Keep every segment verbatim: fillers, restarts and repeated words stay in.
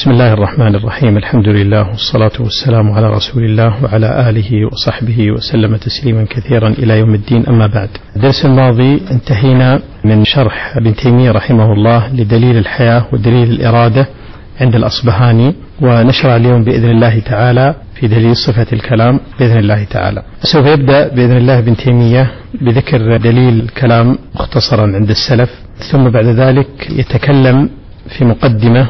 بسم الله الرحمن الرحيم. الحمد لله والصلاة والسلام على رسول الله وعلى آله وصحبه وسلم تسليما كثيرا إلى يوم الدين. أما بعد، الدرس الماضي انتهينا من شرح ابن تيمية رحمه الله لدليل الحياة ودليل الإرادة عند الأصبهاني، ونشرع اليوم بإذن الله تعالى في دليل صفة الكلام بإذن الله تعالى. سوف يبدأ بإذن الله ابن تيمية بذكر دليل الكلام مختصرا عند السلف، ثم بعد ذلك يتكلم في مقدمة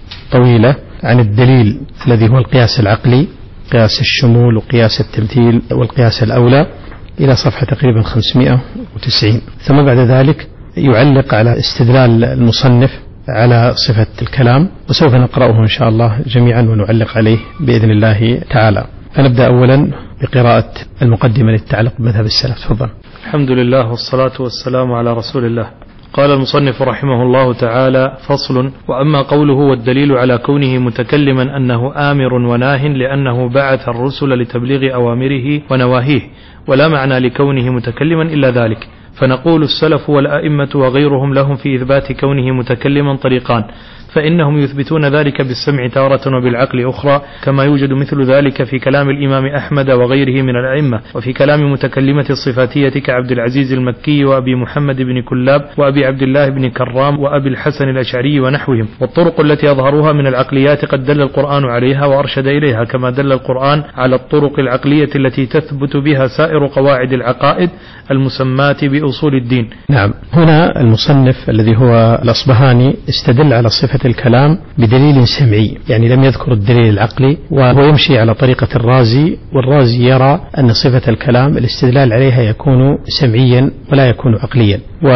طويلة عن الدليل الذي هو القياس العقلي، قياس الشمول وقياس التمثيل والقياس الأولى، إلى صفحة تقريبا خمسمائة وتسعين. ثم بعد ذلك يعلق على استدلال المصنف على صفة الكلام، وسوف نقرأه إن شاء الله جميعا ونعلق عليه بإذن الله تعالى. فنبدأ أولا بقراءة المقدمة للتعلق بمذهب السلف. تفضل. الحمد لله والصلاة والسلام على رسول الله. قال المصنف رحمه الله تعالى: فصل. وأما قوله والدليل على كونه متكلما أنه آمر وناه لأنه بعث الرسل لتبليغ أوامره ونواهيه، ولا معنى لكونه متكلما إلا ذلك. فنقول السلف والأئمة وغيرهم لهم في إثبات كونه متكلما طريقان، فإنهم يثبتون ذلك بالسمع تارة وبالعقل أخرى، كما يوجد مثل ذلك في كلام الإمام أحمد وغيره من الأئمة، وفي كلام متكلمة الصفاتية كعبد العزيز المكي وأبي محمد بن كلاب وأبي عبد الله بن كرام وأبي الحسن الأشعري ونحوهم. والطرق التي أظهروها من العقليات قد دل القرآن عليها وأرشد إليها، كما دل القرآن على الطرق العقلية التي تثبت بها سائر قواعد العقائد المسمات بأصول الدين. نعم، هنا المصنف الذي هو الأصبهاني استدل على صفة الكلام بدليل سمعي، يعني لم يذكر الدليل العقلي، وهو يمشي على طريقة الرازي، والرازي يرى أن صفة الكلام الاستدلال عليها يكون سمعيا ولا يكون عقليا.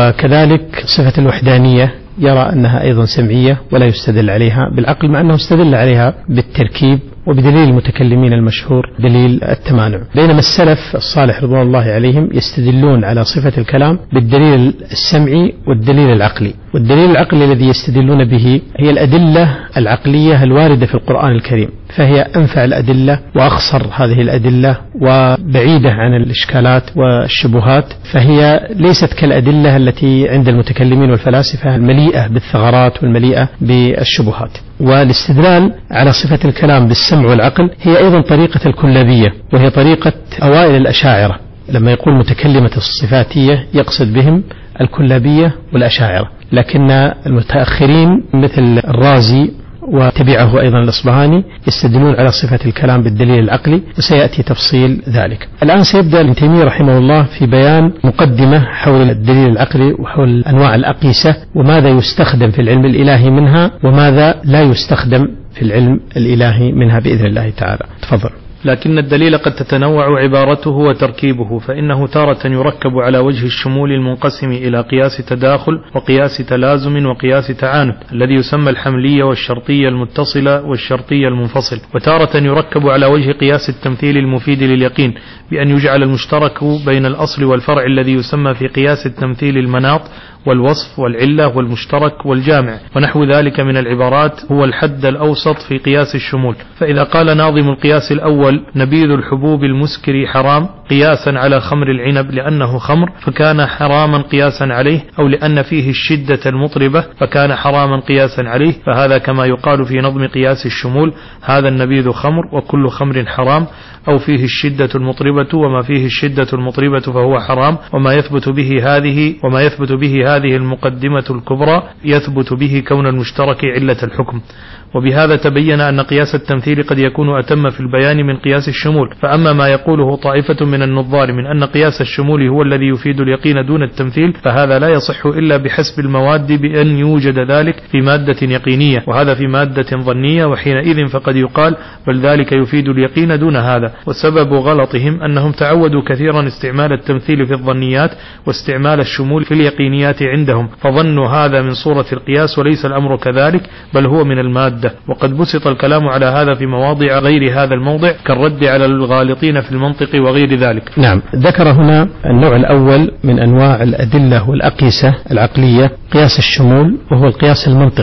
وكذلك صفة الوحدانية يرى أنها أيضا سمعية ولا يستدل عليها بالعقل، مع أنه استدل عليها بالتركيب وبدليل المتكلمين المشهور دليل التمانع. بينما السلف الصالح رضوان الله عليهم يستدلون على صفة الكلام بالدليل السمعي والدليل العقلي. والدليل العقلي الذي يستدلون به هي الأدلة العقلية الواردة في القرآن الكريم، فهي أنفع الأدلة وأخصر هذه الأدلة وبعيدة عن الإشكالات والشبهات، فهي ليست كالأدلة التي عند المتكلمين والفلاسفة المليئة بالثغرات والمليئة بالشبهات. والاستدلال على صفة الكلام بالسمع والعقل هي أيضا طريقة الكلابية، وهي طريقة أوائل الأشاعرة. لما يقول متكلمة الصفاتية يقصد بهم الكلابية والأشاعرة، لكن المتأخرين مثل الرازي وتبعه أيضا الأصبهاني يستدلون على صفة الكلام بالدليل العقلي، وسيأتي تفصيل ذلك. الآن سيبدأ ابن تيمية رحمه الله في بيان مقدمة حول الدليل العقلي وحول أنواع الأقيسة، وماذا يستخدم في العلم الإلهي منها وماذا لا يستخدم في العلم الإلهي منها بإذن الله تعالى. تفضل. لكن الدليل قد تتنوع عبارته وتركيبه، فإنه تارة يركب على وجه الشمول المنقسم إلى قياس تداخل وقياس تلازم وقياس تعاند الذي يسمى الحملية والشرطية المتصلة والشرطية المنفصل، وتارة يركب على وجه قياس التمثيل المفيد لليقين بأن يجعل المشترك بين الأصل والفرع الذي يسمى في قياس التمثيل المناط والوصف والعلة والمشترك والجامع ونحو ذلك من العبارات هو الحد الأوسط في قياس الشمول. فإذا قال ناظم القياس الأول نبيذ الحبوب المسكر حرام قياسا على خمر العنب لأنه خمر فكان حراما قياسا عليه، أو لأن فيه الشدة المطربة فكان حراما قياسا عليه، فهذا كما يقال في نظم قياس الشمول هذا النبيذ خمر وكل خمر حرام، أو فيه الشدة المطربة وما فيه الشدة المطربة فهو حرام، وما يثبت به هذه وما يثبت به هذه المقدمة الكبرى يثبت به كون المشترك علة الحكم. وبهذا تبين أن قياس التمثيل قد يكون أتم في البيان من قياس الشمول. فأما ما يقوله طائفة من النظار من أن قياس الشمول هو الذي يفيد اليقين دون التمثيل، فهذا لا يصح إلا بحسب المواد بأن يوجد ذلك في مادة يقينية وهذا في مادة ظنية، وحينئذ فقد يقال بل ذلك يفيد اليقين دون هذا. وسبب غلطهم أنهم تعودوا كثيرا استعمال التمثيل في الظنيات واستعمال الشمول في اليقينيات عندهم، فظنوا هذا من صورة القياس، وليس الأمر كذلك بل هو من المادة. وقد بسط الكلام على هذا في مواضع غير هذا الموضع كالرد على الغالطين في المنطق وغير ذلك. نعم، ذكر هنا النوع الأول من أنواع الأدلة والأقيسة العقلية قياس الشمول، وهو القياس المنطقي،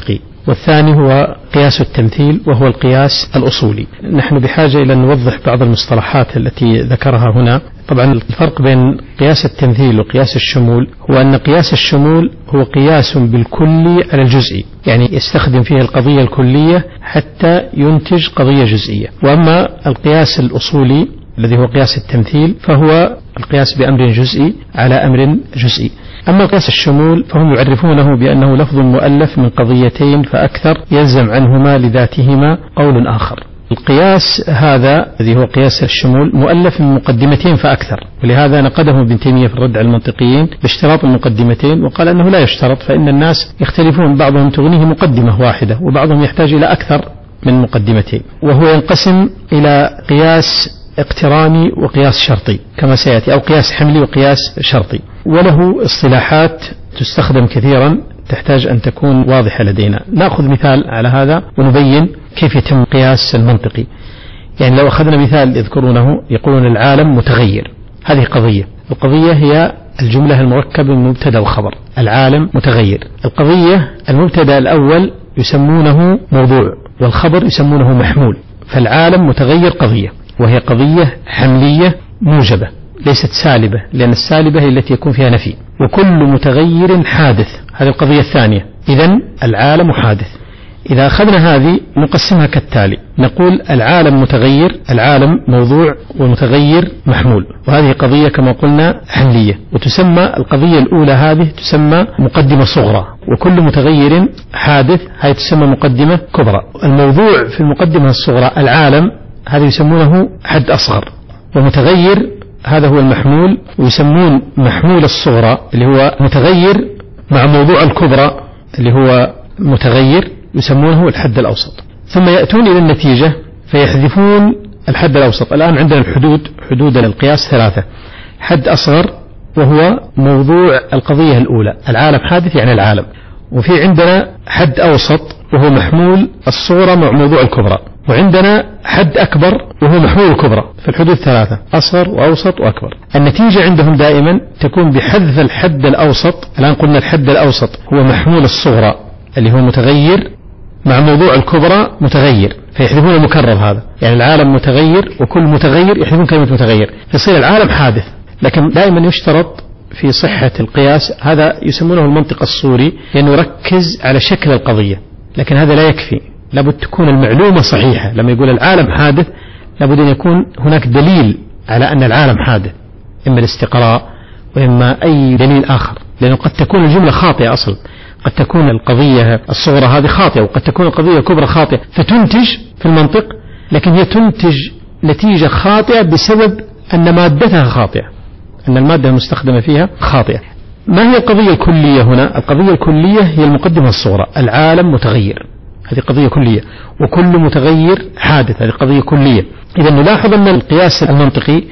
والثاني هو قياس التمثيل وهو القياس الأصولي. نحن بحاجة إلى أن نوضح بعض المصطلحات التي ذكرها هنا. طبعا الفرق بين قياس التمثيل وقياس الشمول هو أن قياس الشمول هو قياس بالكلي على الجزئي، يعني يستخدم فيه القضية الكلية حتى ينتج قضية جزئية. وأما القياس الأصولي الذي هو قياس التمثيل فهو القياس بأمر جزئي على أمر جزئي. أما قياس الشمول فهم يعرفونه بأنه لفظ مؤلف من قضيتين فأكثر يلزم عنهما لذاتهما قول آخر. القياس هذا الذي هو قياس الشمول مؤلف من مقدمتين فأكثر، ولهذا نقده ابن تيمية في الرد على المنطقيين باشتراط المقدمتين، وقال أنه لا يشترط، فإن الناس يختلفون، بعضهم تغنيه مقدمة واحدة وبعضهم يحتاج إلى أكثر من مقدمتين. وهو ينقسم إلى قياس اقتراني وقياس شرطي كما سيأتي، أو قياس حملي وقياس شرطي، وله اصطلاحات تستخدم كثيرا تحتاج أن تكون واضحة لدينا. نأخذ مثال على هذا ونبين كيف يتم قياس المنطقي. يعني لو أخذنا مثال يذكرونه، يقولون العالم متغير، هذه قضية. القضية هي الجملة المركبة من مبتدأ وخبر. العالم متغير. القضية المبتدأ الأول يسمونه موضوع والخبر يسمونه محمول، فالعالم متغير قضية، وهي قضية حملية موجبة ليست سالبة، لأن السالبة هي التي يكون فيها نفي. وكل متغير حادث، هذه القضية الثانية. إذن العالم حادث. إذا أخذنا هذه نقسمها كالتالي، نقول العالم متغير، العالم موضوع والمتغير محمول، وهذه قضية كما قلنا حملية، وتسمى القضية الأولى هذه تسمى مقدمة صغرى، وكل متغير حادث هذه تسمى مقدمة كبرى. الموضوع في المقدمة الصغرى العالم، هذا يسمونه حد أصغر، ومتغير هذا هو المحمول، ويسمون محمول الصغرى اللي هو متغير مع موضوع الكبرى اللي هو متغير يسمونه الحد الأوسط. ثم يأتون إلى النتيجة فيحذفون الحد الأوسط. الآن عندنا الحدود، حدود القياس ثلاثة. حد أصغر وهو موضوع القضية الأولى، العالم حادث يعني العالم. وفي عندنا حد أوسط وهو محمول الصغرى مع موضوع الكبرى. وعندنا حد أكبر وهو محمول الكبرى. فالحدود ثلاثة، أصغر وأوسط وأكبر. النتيجة عندهم دائما تكون بحذف الحد الأوسط. الآن قلنا الحد الأوسط هو محمول الصغرى اللي هو متغير مع موضوع الكبرى متغير، فيحذفون المكرر هذا، يعني العالم متغير وكل متغير يحذفون كلمة متغير، فيصير العالم حادث. لكن دائما يشترط في صحة القياس، هذا يسمونه المنطق الصوري، لأنه يركز على شكل القضية، لكن هذا لا يكفي، لابد تكون المعلومة صحيحة. لما يقول العالم حادث لابد أن يكون هناك دليل على أن العالم حادث، إما الاستقراء وإما أي دليل آخر، لأنه قد تكون الجملة خاطئة أصلا، قد تكون القضية الصغرى هذه خاطئة وقد تكون القضية الكبرى خاطئة، فتنتج في المنطق، لكن هي تنتج نتيجة خاطئة بسبب أن مادتها خاطئة، أن المادة المستخدمة فيها خاطئة. ما هي القضية الكلية هنا؟ القضية الكلية هي المقدمة الصغرى، العالم متغير، هذه قضية كلية، وكل متغير حادث، هذه قضية كلية. إذا نلاحظ أن القياس المنطقي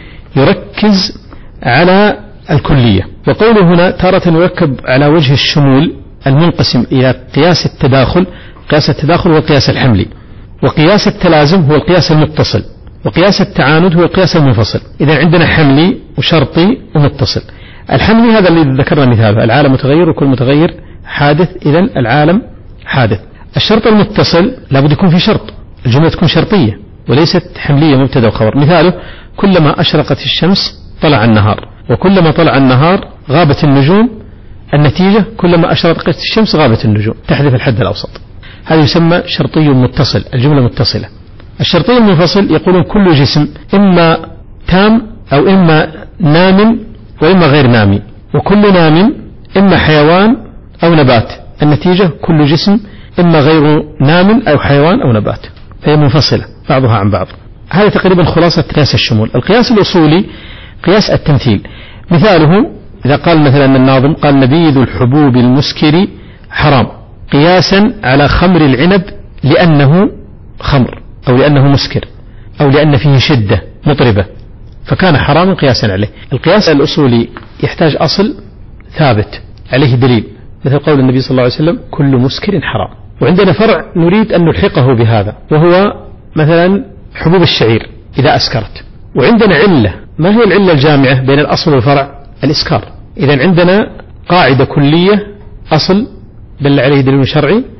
يركز على الكلية. وقوله هنا تارة يركب على وجه الشمول المنقسم إلى قياس التداخل. قياس التداخل هو القياس الحملي، وقياس التلازم هو القياس المتصل، وقياس التعاند هو القياس المنفصل. إذا عندنا حملي وشرطي ومتصل. الحملي هذا اللي ذكرنا مثاله، العالم متغير وكل متغير حادث، إذا العالم حادث. الشرط المتصل لابد يكون في شرط، الجملة تكون شرطية وليست حملية مبتدأ وخبر. مثاله كلما أشرقت الشمس طلع النهار، وكلما طلع النهار غابت النجوم. النتيجة كلما أشرقت الشمس غابت النجوم، تحذف الحد الأوسط. هذا يسمى شرطي متصل، الجملة متصلة. الشرطي المنفصل يقولون كل جسم إما تام أو إما نام وإما غير نامي، وكل نام إما حيوان أو نبات. النتيجة كل جسم إما غير نام أو حيوان أو نبات، فهي منفصلة بعضها عن بعض. هذا تقريبا خلاصة قياس الشمول. القياس الأصولي قياس التمثيل. مثاله إذا قال مثلا الناظم قال نبيذ الحبوب المسكر حرام، قياسا على خمر العنب لأنه خمر أو لأنه مسكر أو لأن فيه شدة مطربة، فكان حراما قياسا عليه. القياس الأصولي يحتاج أصل ثابت عليه دليل، مثل قول النبي صلى الله عليه وسلم كل مسكر حرام. وعندنا فرع نريد أن نلحقه بهذا، وهو مثلا حبوب الشعير إذا أسكرت. وعندنا علة، ما هي العلة الجامعة بين الأصل والفرع؟ الإسكار. إذا عندنا قاعدة كلية، أصل دل عليه دليل شرعي،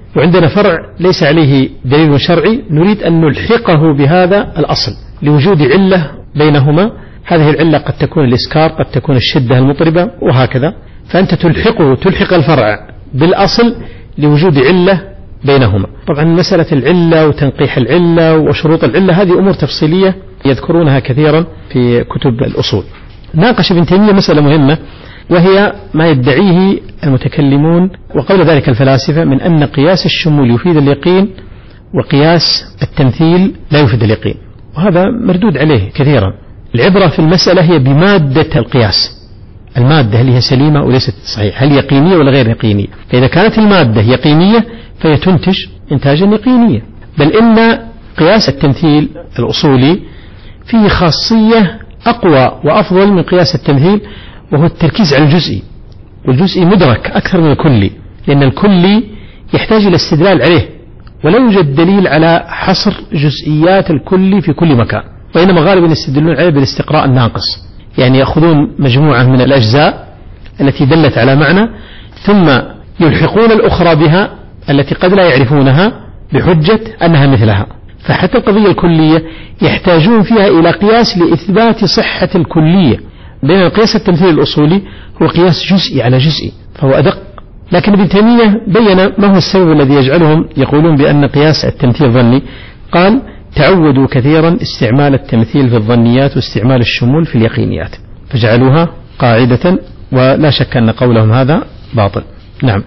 وعندنا فرع ليس عليه دليل شرعي نريد أن نلحقه بهذا الأصل لوجود علة بينهما. هذه العلة قد تكون الإسكار، قد تكون الشدة المطربة، وهكذا. فأنت تلحقه تلحق الفرع بالأصل لوجود علة بينهما. طبعا مسألة العلة وتنقيح العلة وشروط العلة هذه أمور تفصيلية يذكرونها كثيرا في كتب الأصول. ناقش ابن تيمية مسألة مهمة، وهي ما يدعيه المتكلمون وقبل ذلك الفلاسفة من أن قياس الشمول يفيد اليقين وقياس التمثيل لا يفيد اليقين، وهذا مردود عليه كثيرا. العبرة في المسألة هي بمادة القياس، المادة هل هي سليمة وليست صحيحة، هل يقينية ولا غير يقينية. فإذا كانت المادة يقينية فهي تنتج إنتاجا يقينيا. بل إن قياس التمثيل الأصولي فيه خاصية أقوى وأفضل من قياس التمثيل، وهو التركيز على الجزئي، والجزئي مدرك أكثر من الكلي، لأن الكلي يحتاج إلى استدلال عليه، ولا يوجد دليل على حصر جزئيات الكلي في كل مكان، وإنما غالبا يستدلون عليه بالاستقراء الناقص، يعني يأخذون مجموعة من الأجزاء التي دلت على معنى ثم يلحقون الأخرى بها التي قد لا يعرفونها بحجة أنها مثلها. فحتى القضية الكلية يحتاجون فيها إلى قياس لإثبات صحة الكلية، بين قياس التمثيل الأصولي هو قياس جزئي على جزئي فهو أدق. لكن ابن تيمية بين ما هو السبب الذي يجعلهم يقولون بأن قياس التمثيل ظني. قال: تعودوا كثيرا استعمال التمثيل في الظنيات واستعمال الشمول في اليقينيات، فجعلوها قاعدة، ولا شك أن قولهم هذا باطل. نعم.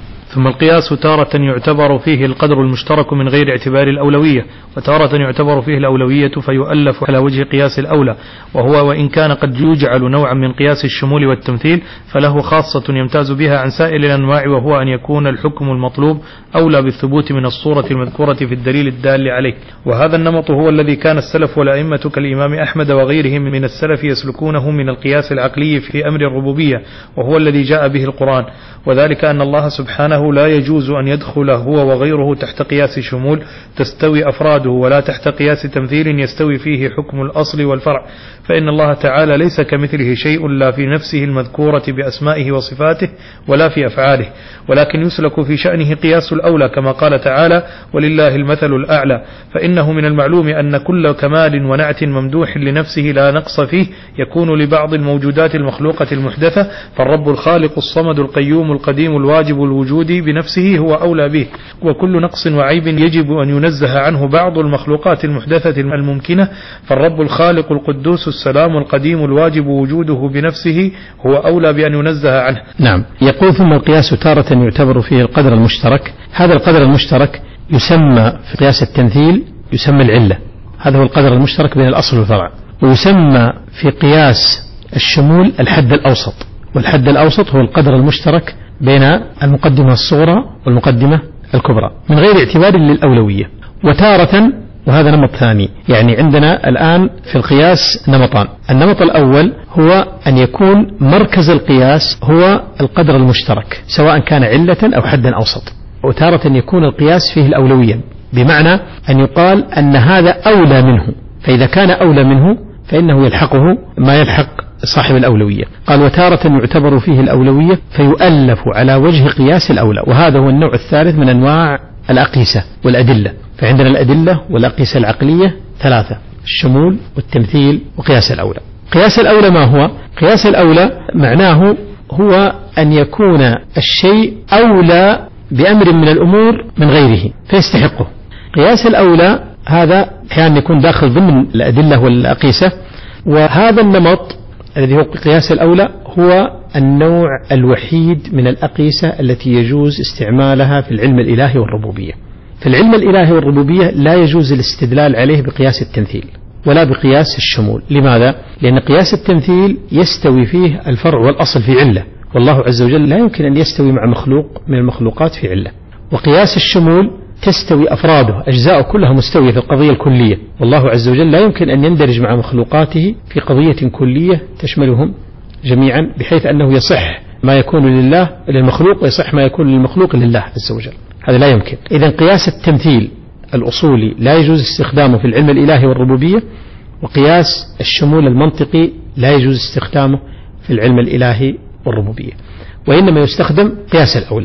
ثم القياس تارة يعتبر فيه القدر المشترك من غير اعتبار الأولوية، وتارة يعتبر فيه الأولوية فيؤلف على وجه قياس الأولى، وهو وإن كان قد يجعل نوعا من قياس الشمول والتمثيل فله خاصة يمتاز بها عن سائر الأنواع، وهو أن يكون الحكم المطلوب أولى بالثبوت من الصورة المذكورة في الدليل الدال عليه. وهذا النمط هو الذي كان السلف والأئمة كالإمام أحمد وغيرهم من السلف يسلكونه من القياس العقلي في أمر الربوبية، وهو الذي جاء به القرآن، وذلك أن الله سبحانه لا يجوز أن يدخل هو وغيره تحت قياس شمول تستوي أفراده، ولا تحت قياس تمثيل يستوي فيه حكم الأصل والفرع، فإن الله تعالى ليس كمثله شيء لا في نفسه المذكورة بأسمائه وصفاته ولا في أفعاله، ولكن يسلك في شأنه قياس الأولى كما قال تعالى: ولله المثل الأعلى. فإنه من المعلوم أن كل كمال ونعت ممدوح لنفسه لا نقص فيه يكون لبعض الموجودات المخلوقة المحدثة، فالرب الخالق الصمد القيوم القديم الواجب الوجود بنفسه هو أولى به، وكل نقص وعيب يجب أن ينزه عنه بعض المخلوقات المحدثة الممكنة، فالرب الخالق القدوس السلام القديم الواجب وجوده بنفسه هو أولى بأن ينزه عنه. نعم. يقول: ثم القياس تارة يعتبر فيه القدر المشترك. هذا القدر المشترك يسمى في قياس التمثيل يسمى العلة، هذا هو القدر المشترك بين الأصل والفرع، ويسمى في قياس الشمول الحد الأوسط، والحد الأوسط هو القدر المشترك بين المقدمة الصغرى والمقدمة الكبرى من غير اعتبار للأولوية. وتارة، وهذا نمط ثاني، يعني عندنا الآن في القياس نمطان. النمط الأول هو أن يكون مركز القياس هو القدر المشترك سواء كان علة أو حدا أوسط، وتارة يكون القياس فيه الأولوية، بمعنى أن يقال أن هذا أولى منه، فإذا كان أولى منه فإنه يلحقه ما يلحق صاحب الأولوية. قال: وتارة يعتبر فيه الأولوية فيؤلف على وجه قياس الأولى، وهذا هو النوع الثالث من أنواع الأقيسة والأدلة. فعندنا الأدلة والأقيسة العقلية ثلاثة: الشمول والتمثيل وقياس الأولى. قياس الأولى ما هو؟ قياس الأولى معناه هو أن يكون الشيء أولى بأمر من الأمور من غيره فيستحقه. قياس الأولى هذا أحيانا يكون داخل ضمن الأدلة والأقيسة، وهذا النمط الذي هو قياس الأولى هو النوع الوحيد من الأقيسة التي يجوز استعمالها في العلم الإلهي والربوبية. في العلم الإلهي والربوبية لا يجوز الاستدلال عليه بقياس التمثيل ولا بقياس الشمول. لماذا؟ لأن قياس التمثيل يستوي فيه الفرع والأصل في علة، والله عز وجل لا يمكن أن يستوي مع مخلوق من المخلوقات في علة. وقياس الشمول تستوي أفراده، أجزاء كلها مستوية في القضية الكلية، والله عز وجل لا يمكن أن يندرج مع مخلوقاته في قضية كلية تشملهم جميعا، بحيث أنه يصح ما يكون لله للمخلوق ويصح ما يكون للمخلوق لله عز وجل، هذا لا يمكن. إذن قياس التمثيل الأصولي لا يجوز استخدامه في العلم الإلهي والربوبية، وقياس الشمول المنطقي لا يجوز استخدامه في العلم الإلهي والربوبية، وإنما يستخدم قياس الأولى.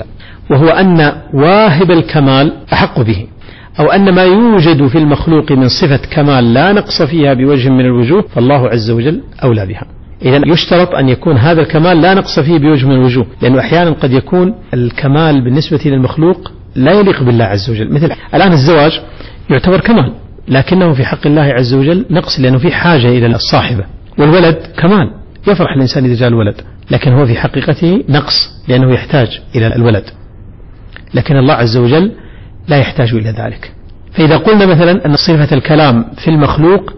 وهو أن واهب الكمال أحق به، أو أن ما يوجد في المخلوق من صفة كمال لا نقص فيها بوجه من الوجوه فالله عز وجل أولى بها. إذن يشترط أن يكون هذا الكمال لا نقص فيه بوجه من الوجوه، لأنه أحيانا قد يكون الكمال بالنسبة للمخلوق لا يليق بالله عز وجل. مثل الآن الزواج يعتبر كمال، لكنه في حق الله عز وجل نقص، لأنه في حاجة إلى الصاحبة. والولد كمال، يفرح الإنسان إذا جاء الولد، لكن هو في حقيقته نقص، لأنه يحتاج إلى الولد، لكن الله عز وجل لا يحتاج إلى ذلك. فإذا قلنا مثلا أن صفة الكلام في المخلوق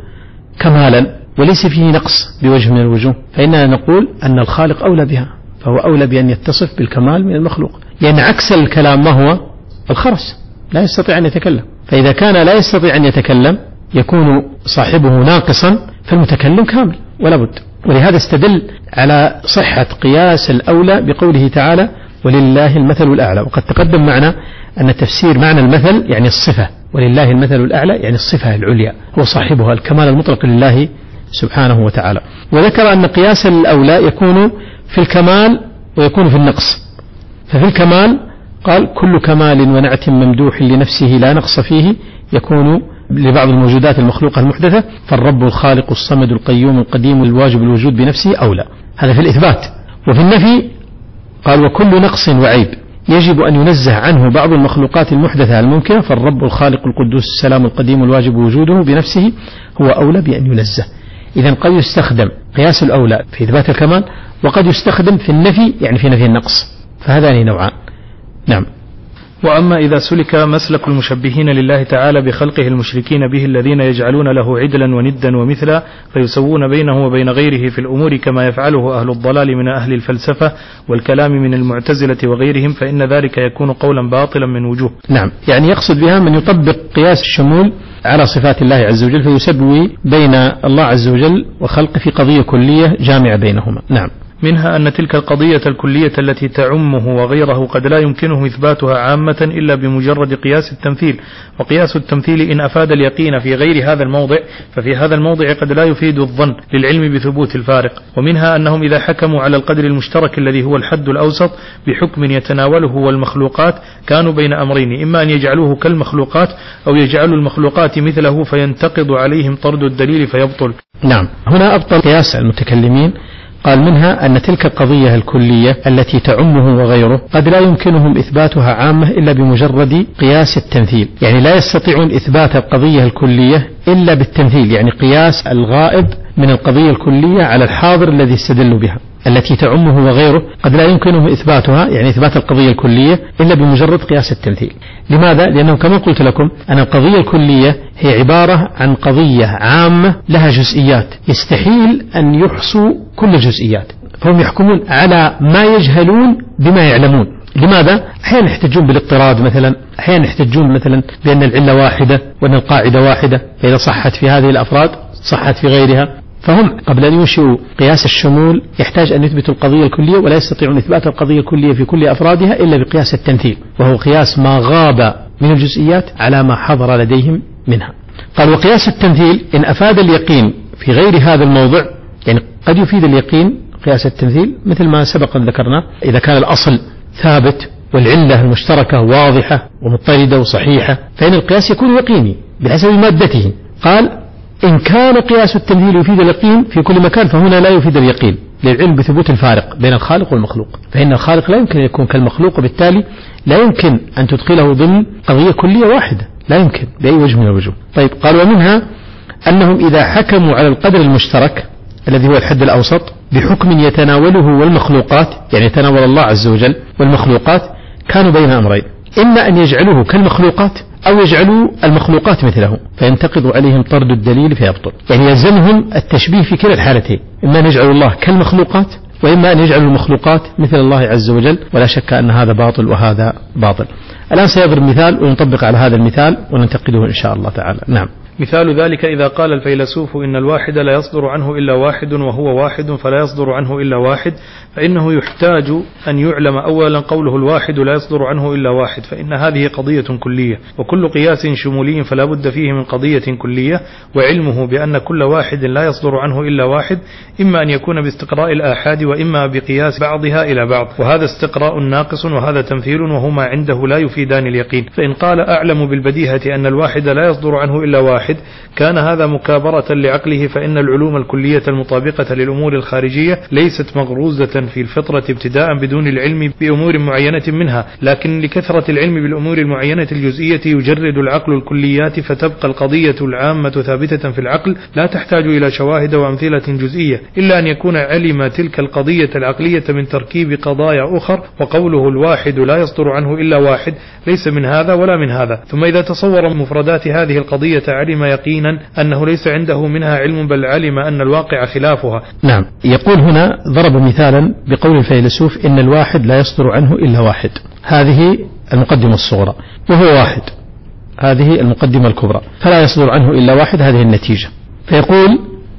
كمالا وليس فيه نقص بوجه من الوجوه، فإننا نقول أن الخالق أولى بها، فهو أولى بأن يتصف بالكمال من المخلوق، لأن عكس الكلام ما هو؟ الخرس، لا يستطيع أن يتكلم. فإذا كان لا يستطيع أن يتكلم يكون صاحبه ناقصا، فالمتكلم كامل ولا بد. ولهذا استدل على صحة قياس الأولى بقوله تعالى ولله المثل الأعلى. وقد تقدم معنا أن تفسير معنى المثل يعني الصفة، ولله المثل الأعلى يعني الصفة العليا، هو صاحبها الكمال المطلق لله سبحانه وتعالى. وذكر أن قياس الأولى يكون في الكمال ويكون في النقص. ففي الكمال قال كل كمال ونعت ممدوح لنفسه لا نقص فيه يكون لبعض الموجودات المخلوقة المحدثة، فالرب الخالق الصمد القيوم القديم الواجب الوجود بنفسه أولى. هذا في الإثبات. وفي النفي قال وكل نقص وعيب يجب أن ينزه عنه بعض المخلوقات المحدثة الممكنة، فالرب الخالق القدوس السلام القديم الواجب وجوده بنفسه هو أولى بأن ينزه. إذن قد يستخدم قياس الأولى في إثبات الكمال، وقد يستخدم في النفي يعني في نفي النقص، فهذان نوعان. نعم. وأما إذا سلك مسلك المشبهين لله تعالى بخلقه المشركين به الذين يجعلون له عدلا وندا ومثلا فيسوون بينه وبين غيره في الأمور كما يفعله أهل الضلال من أهل الفلسفة والكلام من المعتزلة وغيرهم، فإن ذلك يكون قولا باطلا من وجوه. نعم، يعني يقصد بها من يطبق قياس الشمول على صفات الله عز وجل فيسوي بين الله عز وجل وخلقه في قضية كلية جامعة بينهما. نعم. منها أن تلك القضية الكلية التي تعمه وغيره قد لا يمكنه إثباتها عامة إلا بمجرد قياس التمثيل، وقياس التمثيل إن أفاد اليقين في غير هذا الموضع ففي هذا الموضع قد لا يفيد الظن للعلم بثبوت الفارق. ومنها أنهم إذا حكموا على القدر المشترك الذي هو الحد الأوسط بحكم يتناوله والمخلوقات كانوا بين أمرين، إما أن يجعلوه كالمخلوقات أو يجعلوا المخلوقات مثله فينتقض عليهم طرد الدليل فيبطل. نعم، هنا أبطل قياس المتكلمين. قال منها أن تلك القضية الكلية التي تعمه وغيره قد لا يمكنهم إثباتها عامة إلا بمجرد قياس التمثيل، يعني لا يستطيعون إثبات القضية الكلية إلا بالتمثيل، يعني قياس الغائب من القضية الكلية على الحاضر الذي استدلوا بها. التي تعمه وغيره قد لا يمكنهم إثباتها يعني إثبات القضية الكلية إلا بمجرد قياس التمثيل. لماذا؟ لأنه كما قلت لكم أن القضية الكلية هي عبارة عن قضية عامة لها جزئيات يستحيل أن يحصوا كل الجزئيات، فهم يحكمون على ما يجهلون بما يعلمون. لماذا؟ أحيانا يحتجون بالاضطراد مثلا، أحيانا يحتجون مثلا بأن العلة واحدة وأن القاعدة واحدة، فإذا صحت في هذه الأفراد صحت في غيرها. فهم قبل أن ينشئوا قياس الشمول يحتاج أن يثبتوا القضية الكلية، ولا يستطيعون إثبات القضية الكلية في كل أفرادها إلا بقياس التمثيل، وهو قياس ما غاب من الجزئيات على ما حضر لديهم منها. قال وقياس التمثيل إن أفاد اليقين في غير هذا الموضع، يعني قد يفيد اليقين قياس التمثيل مثل ما سبق أن ذكرنا، إذا كان الأصل ثابت والعلة المشتركة واضحة ومضطردة وصحيحة فإن القياس يكون يقيني بحسب مادته. قال إن كان قياس التمثيل يفيد اليقين في كل مكان فهنا لا يفيد اليقين للعلم بثبوت الفارق بين الخالق والمخلوق، فإن الخالق لا يمكن أن يكون كالمخلوق، وبالتالي لا يمكن أن تدخله ضمن قضية كلية واحدة، لا يمكن بأي وجه من الوجوه. طيب قال ومنها أنهم إذا حكموا على القدر المشترك الذي هو الحد الأوسط بحكم يتناوله والمخلوقات، يعني يتناول الله عز وجل والمخلوقات، كانوا بين أمرين، إما أن يجعلوه كالمخلوقات أو يجعلوا المخلوقات مثله فينتقض عليهم طرد الدليل فيبطل. يعني يلزمهم التشبيه في كلا الحالتين، إما أن يجعلوا الله كالمخلوقات وإما أن يجعلوا المخلوقات مثل الله عز وجل، ولا شك أن هذا باطل وهذا باطل. الآن سيضرب مثال ونطبق على هذا المثال وننتقده إن شاء الله تعالى. نعم. مثال ذلك إذا قال الفيلسوف إن الواحد لا يصدر عنه إلا واحد وهو واحد فلا يصدر عنه إلا واحد، فإنه يحتاج أن يعلم أولا قوله الواحد لا يصدر عنه إلا واحد، فإن هذه قضية كلية، وكل قياس شمولي فلا بد فيه من قضية كلية، وعلمه بأن كل واحد لا يصدر عنه إلا واحد إما أن يكون باستقراء الآحاد وإما بقياس بعضها إلى بعض، وهذا استقراء ناقص وهذا تمثيل، وهما عنده لا يفيدان اليقين. فإن قال أعلم بالبديهة أن الواحد لا يصدر عنه إلا واحد كان هذا مكابرة لعقله، فإن العلوم الكلية المطابقة للأمور الخارجية ليست مغروزة في الفطرة ابتداء بدون العلم بأمور معينة منها، لكن لكثرة العلم بالأمور المعينة الجزئية يجرد العقل الكليات، فتبقى القضية العامة ثابتة في العقل لا تحتاج إلى شواهد وأمثلة جزئية، إلا أن يكون علم تلك القضية العقلية من تركيب قضايا أخر. وقوله الواحد لا يصدر عنه إلا واحد ليس من هذا ولا من هذا. ثم إذا تصور مفردات هذه القضية علم يقينا أنه ليس عنده منها علم، بل علم أن الواقع خلافها. نعم. يقول هنا ضرب مثالا بقول الفيلسوف إن الواحد لا يصدر عنه إلا واحد، هذه المقدمة الصغرى، وهو واحد، هذه المقدمة الكبرى، فلا يصدر عنه إلا واحد، هذه النتيجة. فيقول